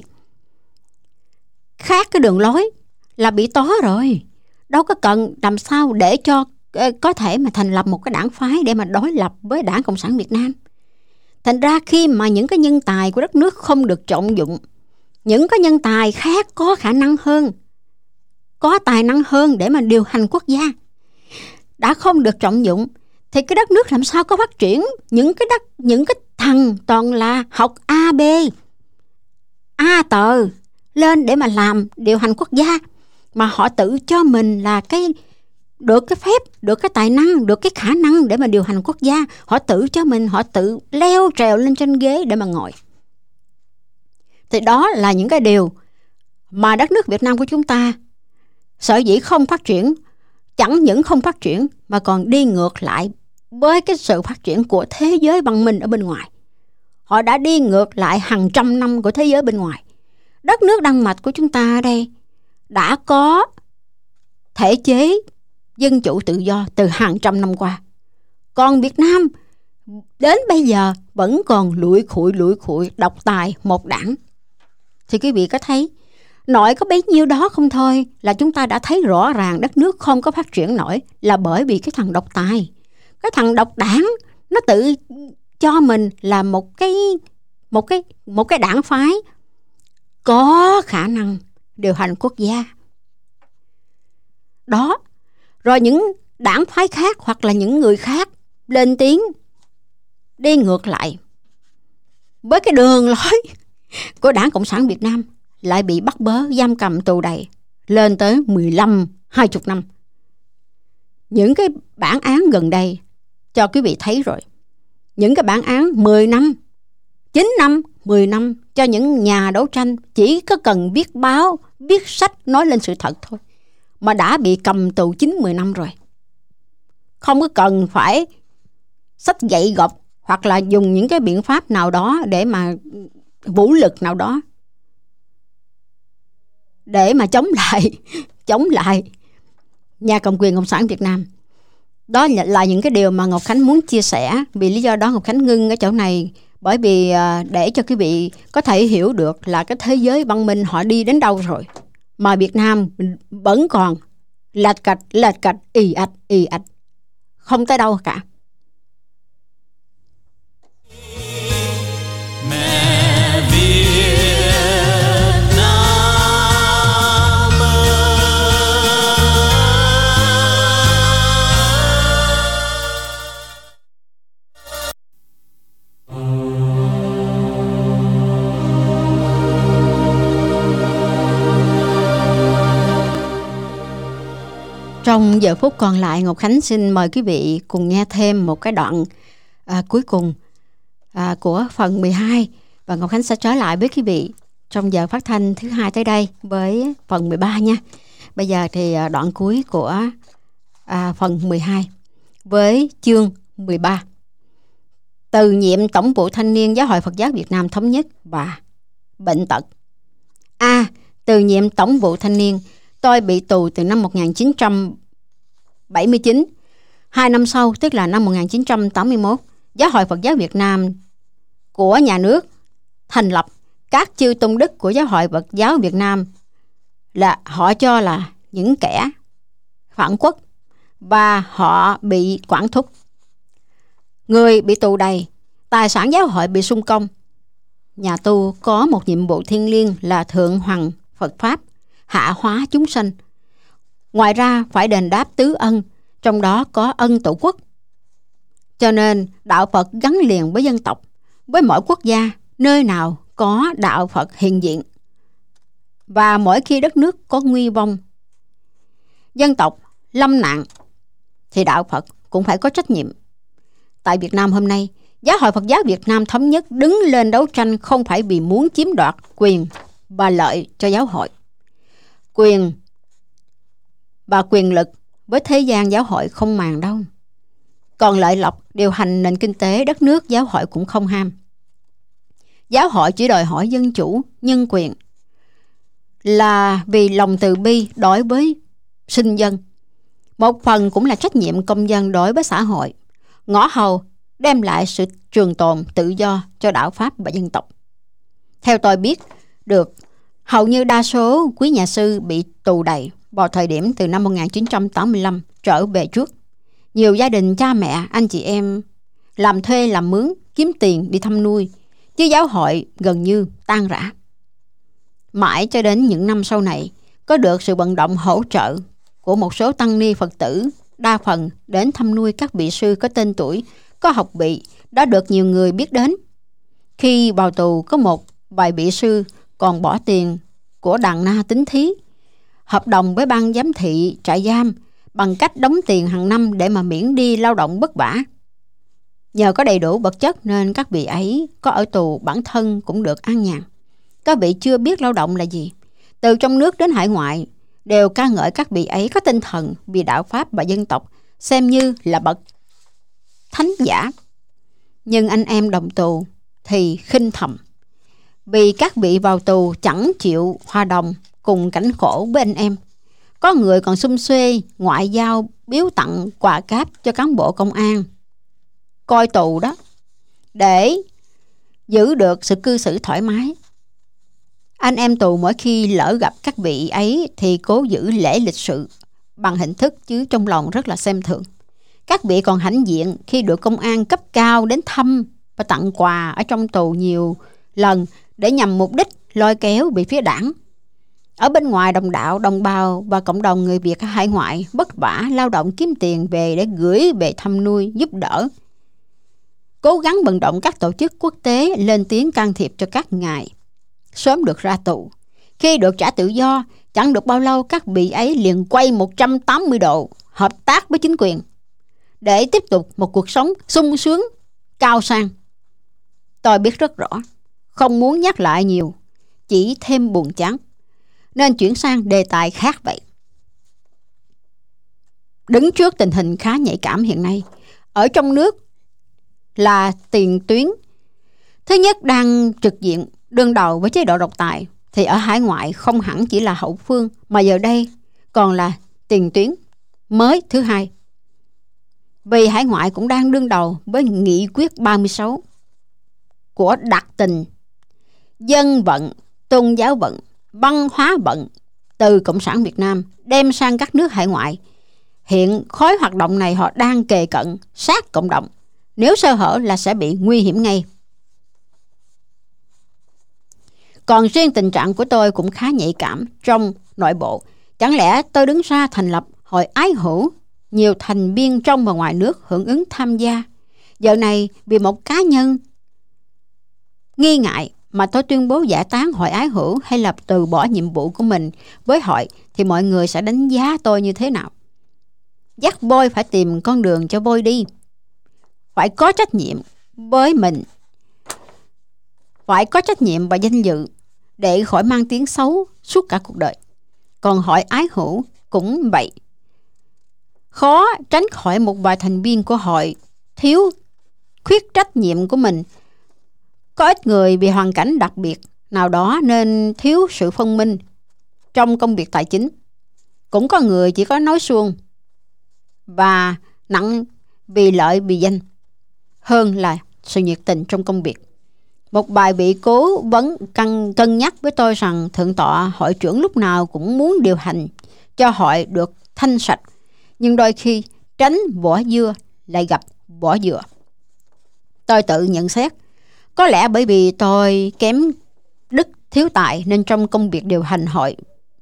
khác cái đường lối là bị tó rồi. Đâu có cần làm sao để cho có thể mà thành lập một cái đảng phái để mà đối lập với Đảng Cộng sản Việt Nam. Thành ra khi mà những cái nhân tài của đất nước không được trọng dụng, những cái nhân tài khác có khả năng hơn, có tài năng hơn để mà điều hành quốc gia đã không được trọng dụng, thì cái đất nước làm sao có phát triển. Những cái đất, những cái thằng toàn là học A B A tờ lên để mà làm điều hành quốc gia, mà họ tự cho mình là cái được cái phép, được cái tài năng, được cái khả năng để mà điều hành quốc gia. Họ tự cho mình, họ tự leo trèo lên trên ghế để mà ngồi. Thì đó là những cái điều mà đất nước Việt Nam của chúng ta sở dĩ không phát triển, chẳng những không phát triển mà còn đi ngược lại với cái sự phát triển của thế giới văn minh ở bên ngoài. Họ đã đi ngược lại hàng trăm năm của thế giới bên ngoài. Đất nước Đan Mạch của chúng ta ở đây đã có thể chế dân chủ tự do từ hàng trăm năm qua. Còn Việt Nam đến bây giờ vẫn còn lụi khụi lụi khụi độc tài một đảng. Thì quý vị có thấy nội có bấy nhiêu đó không thôi là chúng ta đã thấy rõ ràng đất nước không có phát triển nổi là bởi vì cái thằng độc tài, cái thằng độc đảng nó tự cho mình là một cái một cái một cái đảng phái có khả năng điều hành quốc gia. Đó. Rồi những đảng phái khác hoặc là những người khác lên tiếng đi ngược lại với cái đường lối của Đảng Cộng sản Việt Nam, lại bị bắt bớ, giam cầm, tù đầy lên tới mười lăm, hai mươi năm. Những cái bản án gần đây cho quý vị thấy rồi. Những cái bản án mười năm, chín năm, mười năm cho những nhà đấu tranh chỉ có cần viết báo, viết sách nói lên sự thật thôi mà đã bị cầm tù chín mười năm rồi. Không có cần phải sách dạy gọc hoặc là dùng những cái biện pháp nào đó để mà vũ lực nào đó để mà chống lại chống lại nhà cầm quyền Cộng sản Việt Nam. Đó là những cái điều mà Ngọc Khánh muốn chia sẻ. Vì lý do đó Ngọc Khánh ngưng ở chỗ này, bởi vì để cho quý vị có thể hiểu được là cái thế giới văn minh họ đi đến đâu rồi, mà Việt Nam vẫn còn lạch cạch lạch cạch ì ạch ì ạch không tới đâu cả. Mẹ Việt Nam ơi. Trong giờ phút còn lại, Ngọc Khánh xin mời quý vị cùng nghe thêm một cái đoạn à, cuối cùng à, của phần mười hai. Và Ngọc Khánh sẽ trở lại với quý vị trong giờ phát thanh thứ hai tới đây với phần mười ba nha. Bây giờ thì đoạn cuối của à, phần mười hai với chương mười ba. Từ nhiệm Tổng vụ Thanh niên Giáo hội Phật giáo Việt Nam Thống nhất và bệnh tật. A. À, từ nhiệm Tổng vụ Thanh niên, tôi bị tù từ năm một nghìn chín trăm bảy mươi chín. Hai năm sau, tức là năm một nghìn chín trăm tám mươi mốt, Giáo hội Phật giáo Việt Nam của nhà nước thành lập các chư tôn đức của Giáo hội Phật giáo Việt Nam là họ cho là những kẻ phản quốc và họ bị quản thúc. Người bị tù đầy, tài sản giáo hội bị xung công. Nhà tu có một nhiệm vụ thiêng liêng là thượng hoằng Phật Pháp, hạ hóa chúng sanh. Ngoài ra phải đền đáp tứ ân, trong đó có ân tổ quốc. Cho nên đạo Phật gắn liền với dân tộc, với mỗi quốc gia, nơi nào có đạo Phật hiện diện. Và mỗi khi đất nước có nguy vong, dân tộc lâm nạn, thì đạo Phật cũng phải có trách nhiệm. Tại Việt Nam hôm nay, Giáo hội Phật giáo Việt Nam Thống nhất đứng lên đấu tranh không phải vì muốn chiếm đoạt quyền và lợi cho giáo hội. Quyền và quyền lực với thế gian giáo hội không màng đâu. Còn lợi lộc điều hành nền kinh tế đất nước giáo hội cũng không ham. Giáo hội chỉ đòi hỏi dân chủ, nhân quyền, là vì lòng từ bi đối với sinh dân. Một phần cũng là trách nhiệm công dân đối với xã hội. Ngõ hầu đem lại sự trường tồn tự do cho đạo Pháp và dân tộc. Theo tôi biết được, hầu như đa số quý nhà sư bị tù đầy vào thời điểm từ năm một nghìn chín trăm tám mươi lăm trở về trước. Nhiều gia đình cha mẹ, anh chị em làm thuê làm mướn, kiếm tiền đi thăm nuôi, chứ giáo hội gần như tan rã. Mãi cho đến những năm sau này, có được sự vận động hỗ trợ của một số tăng ni Phật tử, đa phần đến thăm nuôi các vị sư có tên tuổi, có học vị, đã được nhiều người biết đến. Khi vào tù, có một vài vị sư còn bỏ tiền của đàn na tính thí, hợp đồng với ban giám thị trại giam bằng cách đóng tiền hàng năm để mà miễn đi lao động vất vả. Nhờ có đầy đủ vật chất nên các vị ấy có ở tù bản thân cũng được an nhàn. Các vị chưa biết lao động là gì, từ trong nước đến hải ngoại đều ca ngợi các vị ấy có tinh thần vì đạo Pháp và dân tộc, xem như là bậc thánh giả. Nhưng anh em đồng tù thì khinh thầm, vì các vị vào tù chẳng chịu hòa đồng cùng cảnh khổ với anh em. Có người còn xum xuê ngoại giao biếu tặng quà cáp cho cán bộ công an coi tù đó, để giữ được sự cư xử thoải mái. Anh em tù mỗi khi lỡ gặp các vị ấy thì cố giữ lễ lịch sự bằng hình thức, chứ trong lòng rất là xem thường. Các vị còn hãnh diện khi được công an cấp cao đến thăm và tặng quà ở trong tù nhiều lần để nhằm mục đích lôi kéo bị phía đảng. Ở bên ngoài, đồng đạo, đồng bào và cộng đồng người Việt ở hải ngoại vất vả lao động kiếm tiền về để gửi về thăm nuôi, giúp đỡ, cố gắng vận động các tổ chức quốc tế lên tiếng can thiệp cho các ngài sớm được ra tù. Khi được trả tự do, chẳng được bao lâu các vị ấy liền quay một trăm tám mươi độ hợp tác với chính quyền để tiếp tục một cuộc sống sung sướng, cao sang. Tôi biết rất rõ, không muốn nhắc lại nhiều, chỉ thêm buồn chán, nên chuyển sang đề tài khác vậy. Đứng trước tình hình khá nhạy cảm hiện nay, ở trong nước là tiền tuyến thứ nhất đang trực diện đương đầu với chế độ độc tài, thì ở hải ngoại không hẳn chỉ là hậu phương, mà giờ đây còn là tiền tuyến mới thứ hai. Vì hải ngoại cũng đang đương đầu với nghị quyết ba mươi sáu của đặc tình dân vận, tôn giáo vận, văn hóa vận từ Cộng sản Việt Nam đem sang các nước hải ngoại. Hiện khối hoạt động này họ đang kề cận sát cộng đồng, nếu sơ hở là sẽ bị nguy hiểm ngay. Còn riêng tình trạng của tôi cũng khá nhạy cảm trong nội bộ. Chẳng lẽ tôi đứng ra thành lập hội ái hữu, nhiều thành viên trong và ngoài nước hưởng ứng tham gia. Giờ này vì một cá nhân nghi ngại mà tôi tuyên bố giải tán hội ái hữu hay là từ bỏ nhiệm vụ của mình với hội, thì mọi người sẽ đánh giá tôi như thế nào? dắt Boy phải tìm con đường cho Boy đi. Phải có trách nhiệm với mình, phải có trách nhiệm và danh dự để khỏi mang tiếng xấu suốt cả cuộc đời. Còn hội ái hữu cũng vậy. Khó tránh khỏi một vài thành viên của hội thiếu khuyết trách nhiệm của mình. Có ít người vì hoàn cảnh đặc biệt nào đó nên thiếu sự phân minh trong công việc tài chính. Cũng có người chỉ có nói suông và nặng vì lợi vì danh hơn là sự nhiệt tình trong công việc. Một bài vị cố vấn cân, cân nhắc với tôi rằng thượng tọa hội trưởng lúc nào cũng muốn điều hành cho hội được thanh sạch, nhưng đôi khi tránh vỏ dưa lại gặp vỏ dừa. Tôi tự nhận xét, có lẽ bởi vì tôi kém đức thiếu tài nên trong công việc điều hành hội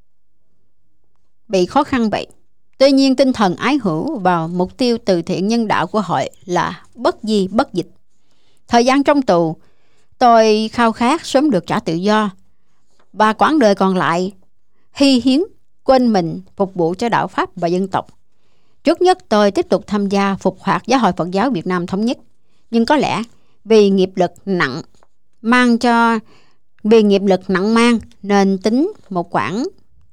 bị khó khăn vậy. Tuy nhiên tinh thần ái hữu và mục tiêu từ thiện nhân đạo của hội là bất di bất dịch. Thời gian trong tù, tôi khao khát sớm được trả tự do, và quãng đời còn lại hy hiến quên mình phục vụ cho đạo Pháp và dân tộc. Trước nhất tôi tiếp tục tham gia phục hoạt Giáo hội Phật giáo Việt Nam Thống nhất, nhưng có lẽ vì nghiệp lực nặng mang cho vì nghiệp lực nặng mang nên tính một quãng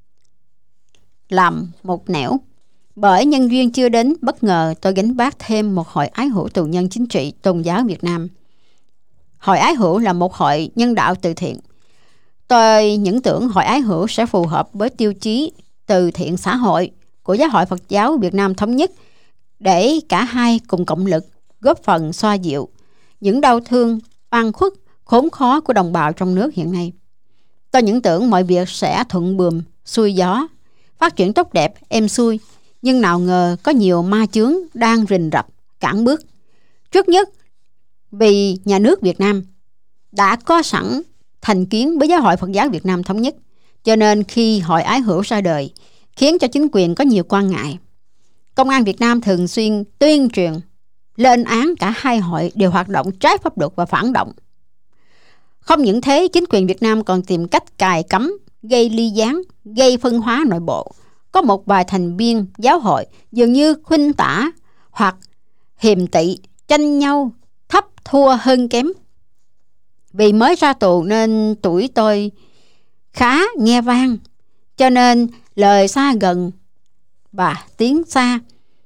làm một nẻo. Bởi nhân duyên chưa đến, bất ngờ tôi gánh vác thêm một hội ái hữu tù nhân chính trị tôn giáo Việt Nam. Hội ái hữu là một hội nhân đạo từ thiện. Tôi những tưởng hội ái hữu sẽ phù hợp với tiêu chí từ thiện xã hội của Giáo hội Phật giáo Việt Nam Thống nhất, để cả hai cùng cộng lực góp phần xoa dịu những đau thương, oan khuất, khốn khó của đồng bào trong nước hiện nay. Tôi những tưởng mọi việc sẽ thuận buồm, xuôi gió, phát triển tốt đẹp, êm xuôi, nhưng nào ngờ có nhiều ma chướng đang rình rập, cản bước. Trước nhất, vì nhà nước Việt Nam đã có sẵn thành kiến với Giáo hội Phật giáo Việt Nam Thống nhất, cho nên khi hội ái hữu ra đời khiến cho chính quyền có nhiều quan ngại. Công an Việt Nam thường xuyên tuyên truyền lên án cả hai hội đều hoạt động trái pháp luật và phản động. Không những thế, chính quyền Việt Nam còn tìm cách cài cắm, gây ly gián, gây phân hóa nội bộ. Có một vài thành viên giáo hội dường như khuynh tả hoặc hiềm tị, tranh nhau thấp thua hơn kém. Vì mới ra tù nên tuổi tôi khá nghe vang, cho nên lời xa gần và tiếng xa.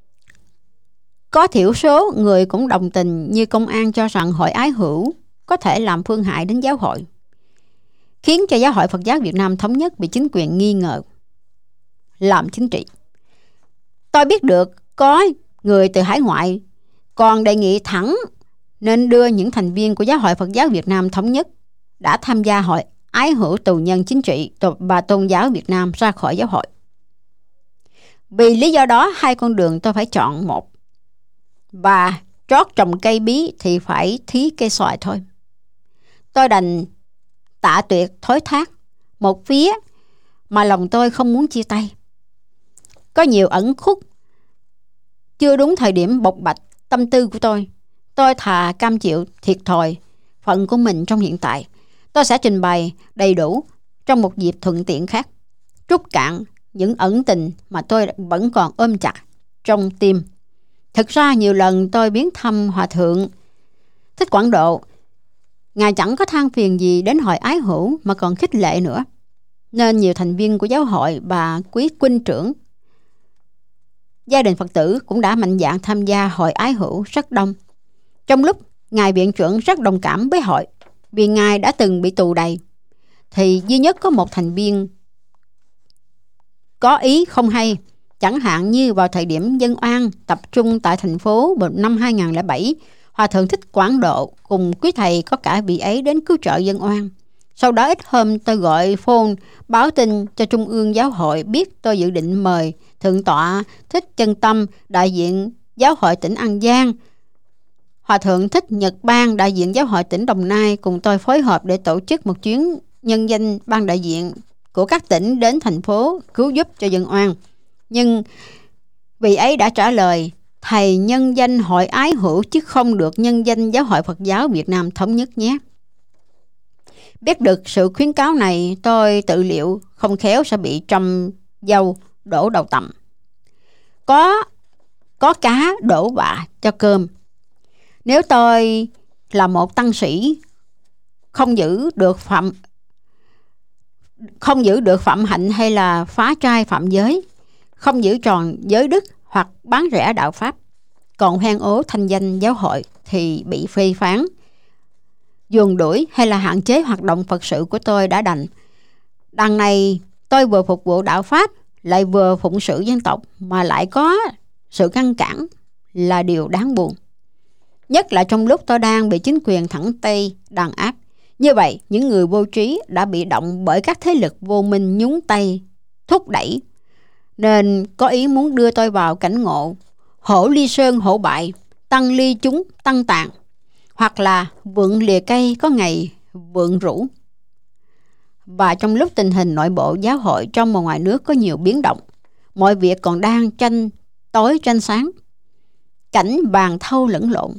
Có thiểu số người cũng đồng tình như công an cho rằng hội ái hữu có thể làm phương hại đến giáo hội, khiến cho Giáo hội Phật giáo Việt Nam Thống nhất bị chính quyền nghi ngờ làm chính trị. Tôi biết được có người từ hải ngoại còn đề nghị thẳng nên đưa những thành viên của Giáo hội Phật giáo Việt Nam Thống nhất đã tham gia hội ái hữu tù nhân chính trị và tôn giáo Việt Nam ra khỏi giáo hội. Vì lý do đó, hai con đường tôi phải chọn một, và trót trồng cây bí thì phải thí cây xoài thôi. Tôi đành tạ tuyệt thối thác một phía mà lòng tôi không muốn chia tay. Có nhiều ẩn khúc chưa đúng thời điểm bộc bạch tâm tư của tôi. Tôi thà cam chịu thiệt thòi phận của mình trong hiện tại. Tôi sẽ trình bày đầy đủ trong một dịp thuận tiện khác, trút cạn những ẩn tình mà tôi vẫn còn ôm chặt trong tim. Thực ra nhiều lần tôi viếng thăm Hòa Thượng Thích Quảng Độ, Ngài chẳng có than phiền gì đến hội ái hữu mà còn khích lệ nữa. Nên nhiều thành viên của giáo hội và quý huynh trưởng, gia đình Phật tử cũng đã mạnh dạn tham gia hội ái hữu rất đông. Trong lúc Ngài viện trưởng rất đồng cảm với hội vì Ngài đã từng bị tù đầy, thì duy nhất có một thành viên có ý không hay. Chẳng hạn như vào thời điểm dân oan tập trung tại thành phố vào năm hai không không bảy, Hòa Thượng Thích Quảng Độ cùng quý thầy có cả vị ấy đến cứu trợ dân oan. Sau đó ít hôm tôi gọi phone báo tin cho Trung ương Giáo hội biết tôi dự định mời Thượng tọa Thích Chân Tâm, đại diện Giáo hội tỉnh An Giang, Hòa Thượng Thích Nhật Ban, đại diện Giáo hội tỉnh Đồng Nai cùng tôi phối hợp để tổ chức một chuyến nhân danh ban đại diện của các tỉnh đến thành phố cứu giúp cho dân oan. Nhưng vị ấy đã trả lời, thầy nhân danh hội ái hữu chứ không được nhân danh Giáo hội Phật giáo Việt Nam Thống nhất nhé. Biết được sự khuyến cáo này, tôi tự liệu không khéo sẽ bị trăm dâu đổ đầu tầm. Có có cá đổ bạ cho cơm. Nếu tôi là một tăng sĩ không giữ được phạm không giữ được phạm hạnh hay là phá trai phạm giới, không giữ tròn giới đức hoặc bán rẻ đạo pháp, còn hoen ố thanh danh giáo hội thì bị phê phán, dồn đuổi hay là hạn chế hoạt động Phật sự của tôi đã đành. Đằng này tôi vừa phục vụ đạo pháp lại vừa phụng sự dân tộc mà lại có sự ngăn cản là điều đáng buồn. Nhất là trong lúc tôi đang bị chính quyền thẳng Tây đàn áp. Như vậy, những người vô trí đã bị động bởi các thế lực vô minh nhúng tay, thúc đẩy, nên có ý muốn đưa tôi vào cảnh ngộ hổ ly sơn hổ bại, tăng ly chúng tăng tàn, hoặc là vượng lìa cây có ngày vượng rũ. Và trong lúc tình hình nội bộ giáo hội trong và ngoài nước có nhiều biến động, mọi việc còn đang tranh tối tranh sáng, cảnh vàng thâu lẫn lộn,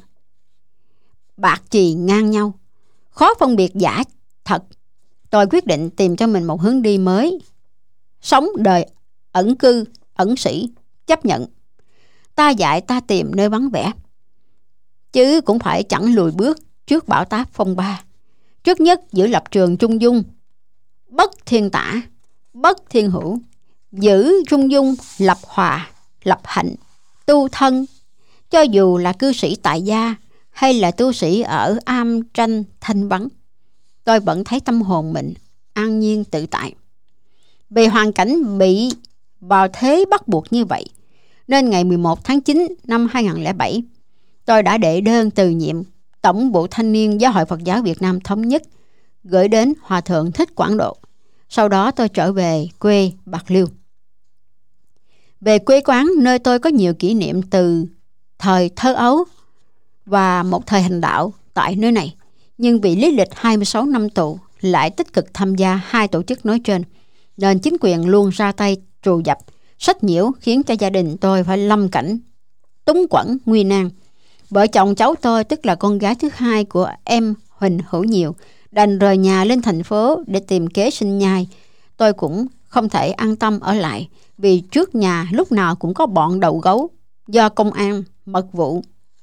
bạc chì ngang nhau, khó phân biệt giả thật, tôi quyết định tìm cho mình một hướng đi mới, sống đời ẩn cư, ẩn sĩ, chấp nhận. Ta dạy ta tìm nơi vắng vẻ, chứ cũng phải chẳng lùi bước trước bão táp phong ba. Trước nhất giữ lập trường trung dung, bất thiên tả, bất thiên hữu, giữ trung dung, lập hòa, lập hạnh, tu thân. Cho dù là cư sĩ tại gia hay là tu sĩ ở am tranh thanh vắng, tôi vẫn thấy tâm hồn mình an nhiên tự tại. Vì hoàn cảnh bị vào thế bắt buộc như vậy, nên ngày mười một tháng chín năm hai nghìn không trăm lẻ bảy, tôi đã đệ đơn từ nhiệm Tổng vụ Thanh niên Giáo hội Phật giáo Việt Nam Thống nhất gửi đến Hòa thượng Thích Quảng Độ. Sau đó tôi trở về quê Bạc Liêu. Về quê quán nơi tôi có nhiều kỷ niệm từ thời thơ ấu và một thời hành đạo tại nơi này, nhưng vì lý lịch hai mươi sáu năm tù lại tích cực tham gia hai tổ chức nói trên, nên chính quyền luôn ra tay trù dập, sách nhiễu, khiến cho gia đình tôi phải lâm cảnh túng quẫn nguy nan. Vợ chồng cháu tôi, tức là con gái thứ hai của em Huỳnh Hữu Nhiều, đành rời nhà lên thành phố để tìm kế sinh nhai. Tôi cũng không thể an tâm ở lại, vì trước nhà lúc nào cũng có bọn đầu gấu do công an, mật vụ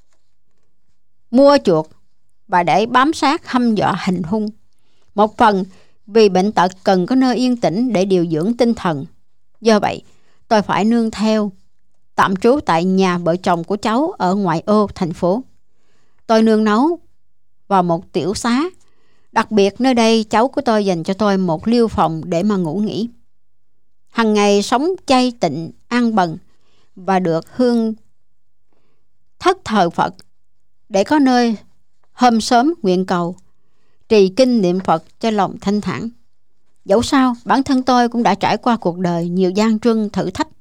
mua chuộc và để bám sát hăm dọa hành hung. Một phần vì bệnh tật cần có nơi yên tĩnh để điều dưỡng tinh thần. Do vậy, tôi phải nương theo tạm trú tại nhà vợ chồng của cháu ở ngoại ô thành phố. Tôi nương nấu vào một tiểu xá. Đặc biệt nơi đây cháu của tôi dành cho tôi một liêu phòng để mà ngủ nghỉ. Hằng ngày sống chay tịnh, an bần và được hương thất thờ Phật để có nơi hôm sớm nguyện cầu, trì kinh niệm Phật cho lòng thanh thản. Dẫu sao, bản thân tôi cũng đã trải qua cuộc đời nhiều gian truân thử thách.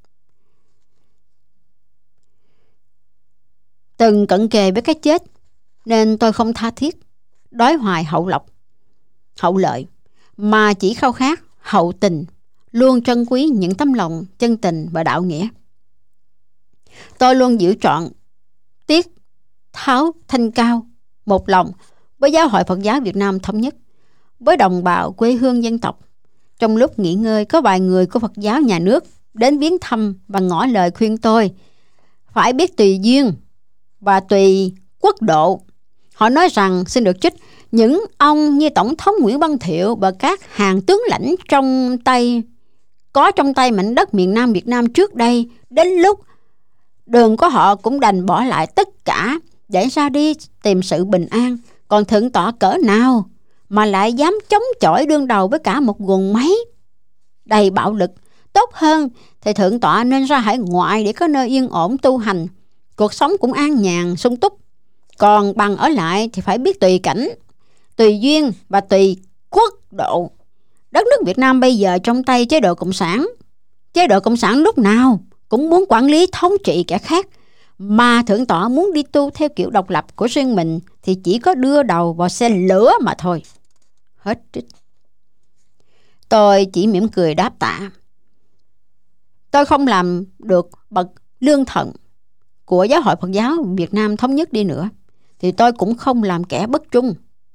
Từng cận kề với cái chết, nên tôi không tha thiết đói hoài hậu lộc, hậu lợi, mà chỉ khao khát hậu tình, luôn trân quý những tấm lòng chân tình và đạo nghĩa. Tôi luôn giữ trọn tiết tháo thanh cao, một lòng với Giáo hội Phật giáo Việt Nam Thống nhất, với đồng bào quê hương dân tộc. Trong lúc nghỉ ngơi, có vài người của Phật giáo nhà nước đến viếng thăm và ngỏ lời khuyên tôi phải biết tùy duyên và tùy quốc độ. Họ nói rằng xin được trích những ông như Tổng thống Nguyễn Văn Thiệu và các hàng tướng lãnh trong tay có trong tay mảnh đất miền Nam Việt Nam trước đây, đến lúc đường của họ cũng đành bỏ lại tất cả để ra đi tìm sự bình an. Còn thượng tọa cỡ nào mà lại dám chống chọi đương đầu với cả một guồng máy đầy bạo lực? Tốt hơn thì thượng tọa nên ra hải ngoại để có nơi yên ổn tu hành, cuộc sống cũng an nhàn sung túc. Còn bằng ở lại thì phải biết tùy cảnh, tùy duyên và tùy quốc độ. Đất nước Việt Nam bây giờ trong tay chế độ Cộng sản. Chế độ Cộng sản lúc nào cũng muốn quản lý thống trị kẻ khác, mà thượng tọa muốn đi tu theo kiểu độc lập của riêng mình thì chỉ có đưa đầu vào xe lửa mà thôi. Hết trích. Tôi chỉ mỉm cười đáp tạ. Tôi không làm được bậc lương thần của Giáo hội Phật giáo Việt Nam Thống nhất đi nữa, thì tôi cũng không làm kẻ bất trung.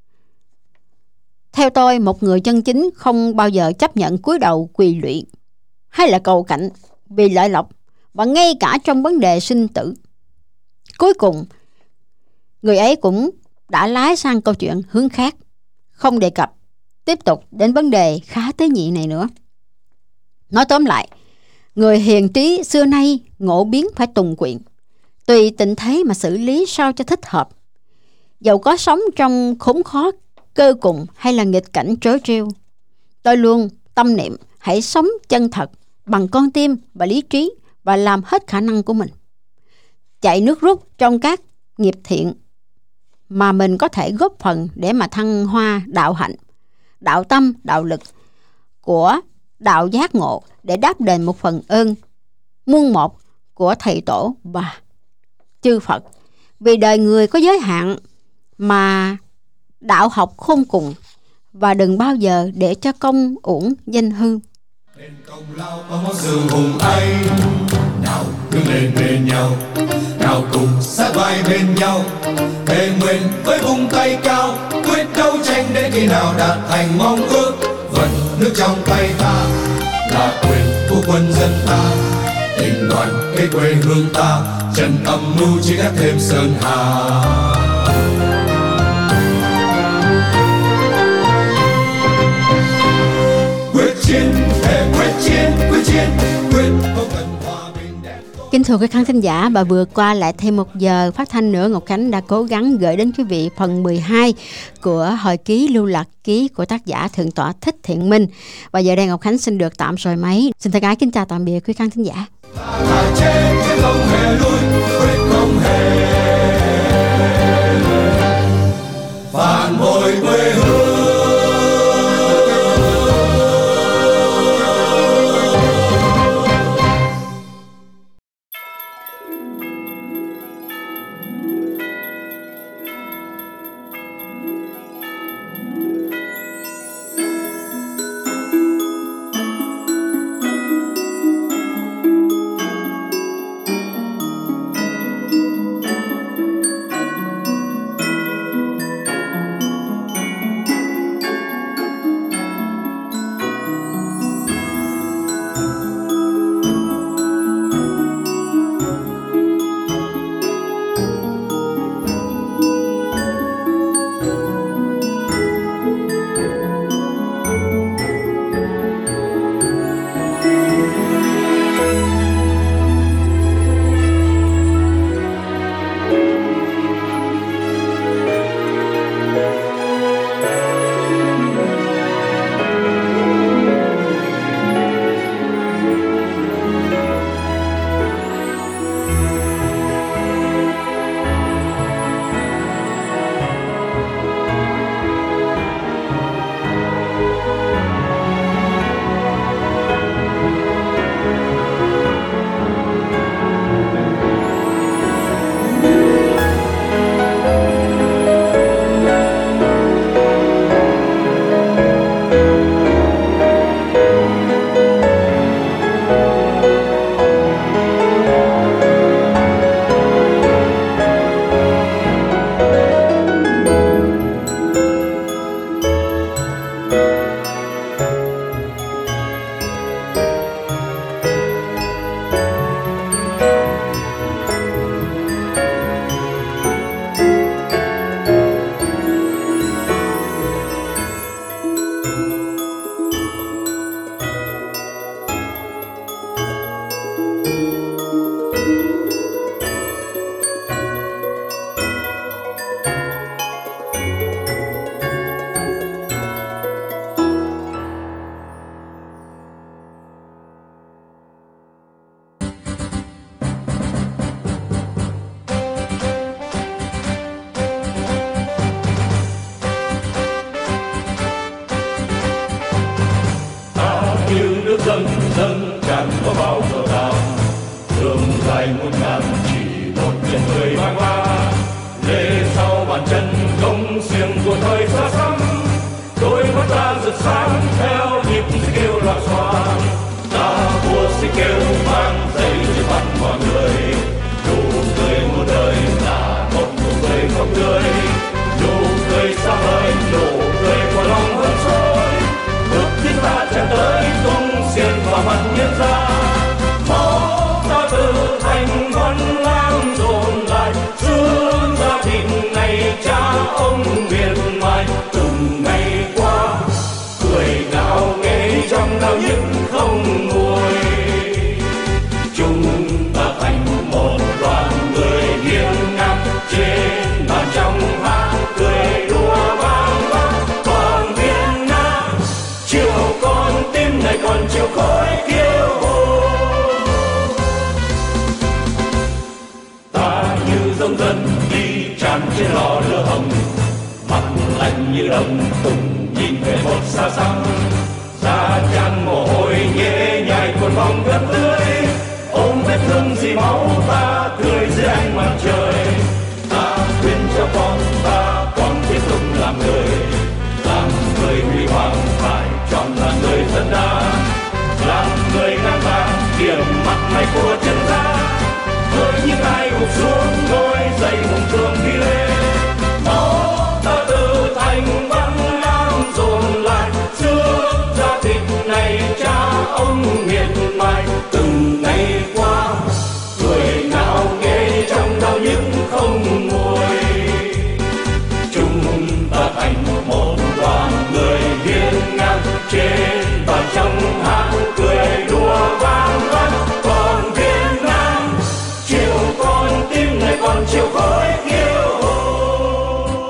Theo tôi, một người chân chính không bao giờ chấp nhận cúi đầu quỳ lụy hay là cầu cạnh vì lợi lộc, và ngay cả trong vấn đề sinh tử Cuối cùng, người ấy cũng đã lái sang câu chuyện hướng khác, không đề cập tiếp tục đến vấn đề khá tế nhị này nữa. Nói tóm lại, người hiền trí xưa nay ngộ biến phải tùng quyện, tùy tình thế mà xử lý sao cho thích hợp. Dẫu có sống trong khốn khó cơ cùng hay là nghịch cảnh trớ trêu, tôi luôn tâm niệm hãy sống chân thật bằng con tim và lý trí và làm hết khả năng của mình, chạy nước rút trong các nghiệp thiện mà mình có thể góp phần để mà thăng hoa đạo hạnh, đạo tâm, đạo lực của đạo giác ngộ, để đáp đền một phần ơn muôn một của thầy tổ và chư Phật. Vì đời người có giới hạn mà đạo học khôn cùng, và đừng bao giờ để cho công uổng danh hư. Lên công lao có sự hùng anh, nào đứng lên bên nhau, nào cùng sát vai bên nhau, thề nguyện với vùng tay cao, quyết đấu tranh đến khi nào đạt thành mong ước. Vận nước trong tay ta là quyền của quân dân ta, tình đoàn kết quê hương ta, trần âm mưu chia cắt thêm sơn hà. Kính thưa quý khán thính giả, và vừa qua lại thêm một giờ phát thanh nữa, Ngọc Khánh đã cố gắng gửi đến quý vị phần mười hai của hồi ký lưu lạc ký của tác giả Thượng tọa Thích Thiện Minh. Và giờ đây Ngọc Khánh xin được tạm rời máy. Xin thân ái kính chào tạm biệt quý khán thính giả. Phản bội quê hương. dâng dâng tràn có bao giờ nào, đường dài muôn ngàn chỉ một biển người vang la, lê sau bàn chân công xiềng của thời xa xăm, đôi mắt ta rực sáng theo nhịp kêu loạn xoan, ta vua sẽ kêu mang dây trên mặt mọi người, nụ cười muôn đời là một nụ cười không tươi, nụ cười xa vời, nụ cười của lòng hơn trôi, bước tiến ta chạm tới tung xiềng vào mặt nhân gian, còn chiều khói kiêu hùng. Ta như dòng dân đi tràn trên lò lửa hồng, mặt lạnh như đồng cùng nhìn về một xa xăm. Da chan mồ hôi nhễ nhại cuồn vòng gân tươi, ôm vết thương dì máu ta cười dưới ánh mặt trời. Ta khuyên cho con ta còn tiếp tục làm người, làm người huy hoàng phải chọn là người dân đa, làm người ngang vàng điểm mặt này của chân ta. Với những ai gục xuống ngồi dậy hùng cường đi lên, máu ta từ thành băng lam dồn lại, xưa ra thịt này cha ông miệt mài. Từng ngày qua người nào nghe trong đau nhức không nguôi, chúng ta thành một đoàn người hiên ngang trên và trong hát cười đùa vang vang. Còn Việt Nam chiều con tim này còn chiều khói kiêu hùng.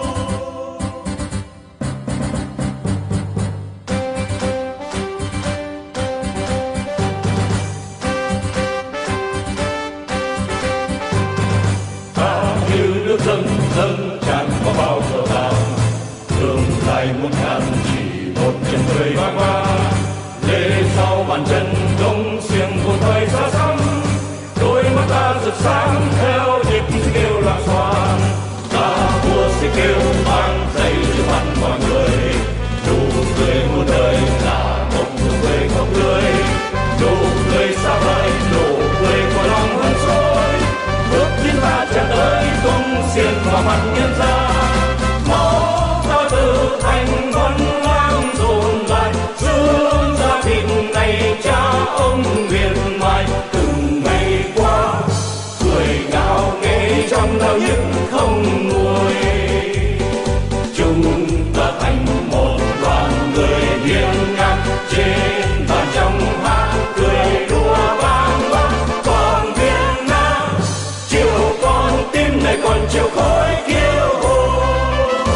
Ta như nước dâng dâng tràn qua bao giờ vàng, đường dài muôn ngàn chỉ một chân người vang qua. Lê sau bàn chân đông xiềng của thời xa xăm, đôi mắt ta rực sáng theo nhịp kêu loạn xoan. Ta vua sẽ kêu mang dậy trước mặt mọi người, nụ cười muôn đời là một nụ cười không tươi, nụ cười xa vời, nụ cười của lòng hân sôi. Bước tiến ta chạm tới tung xiềng vào mặt nhân gian, máu ta từ thành vân lam dồn lại, xương da thịt này cha ông miệt mài. Từng ngày qua người ngào nghe trong đau nhức không nguôi, chúng ta thành một đoàn người hiên ngang trên và trong hát cười đùa vang vang. Còn Việt Nam chiều con tim này còn chiều khói kiêu hùng.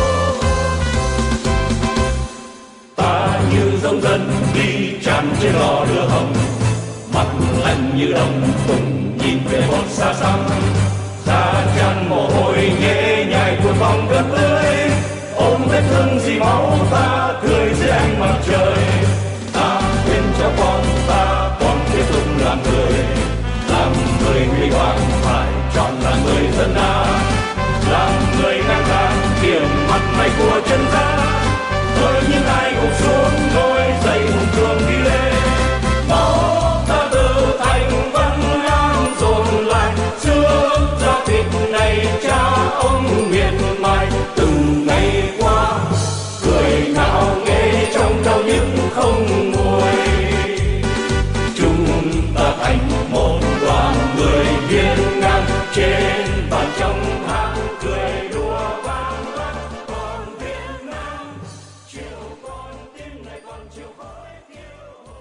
Ta như dòng dân đi tràn trên lò lửa hồng, mặt lạnh như đồng cùng nhìn về một xa xăm. Da chan mồ hôi nhễ nhại cuồn vòng gân tươi, ôm vết thương dì máu ta cười dưới ánh mặt trời.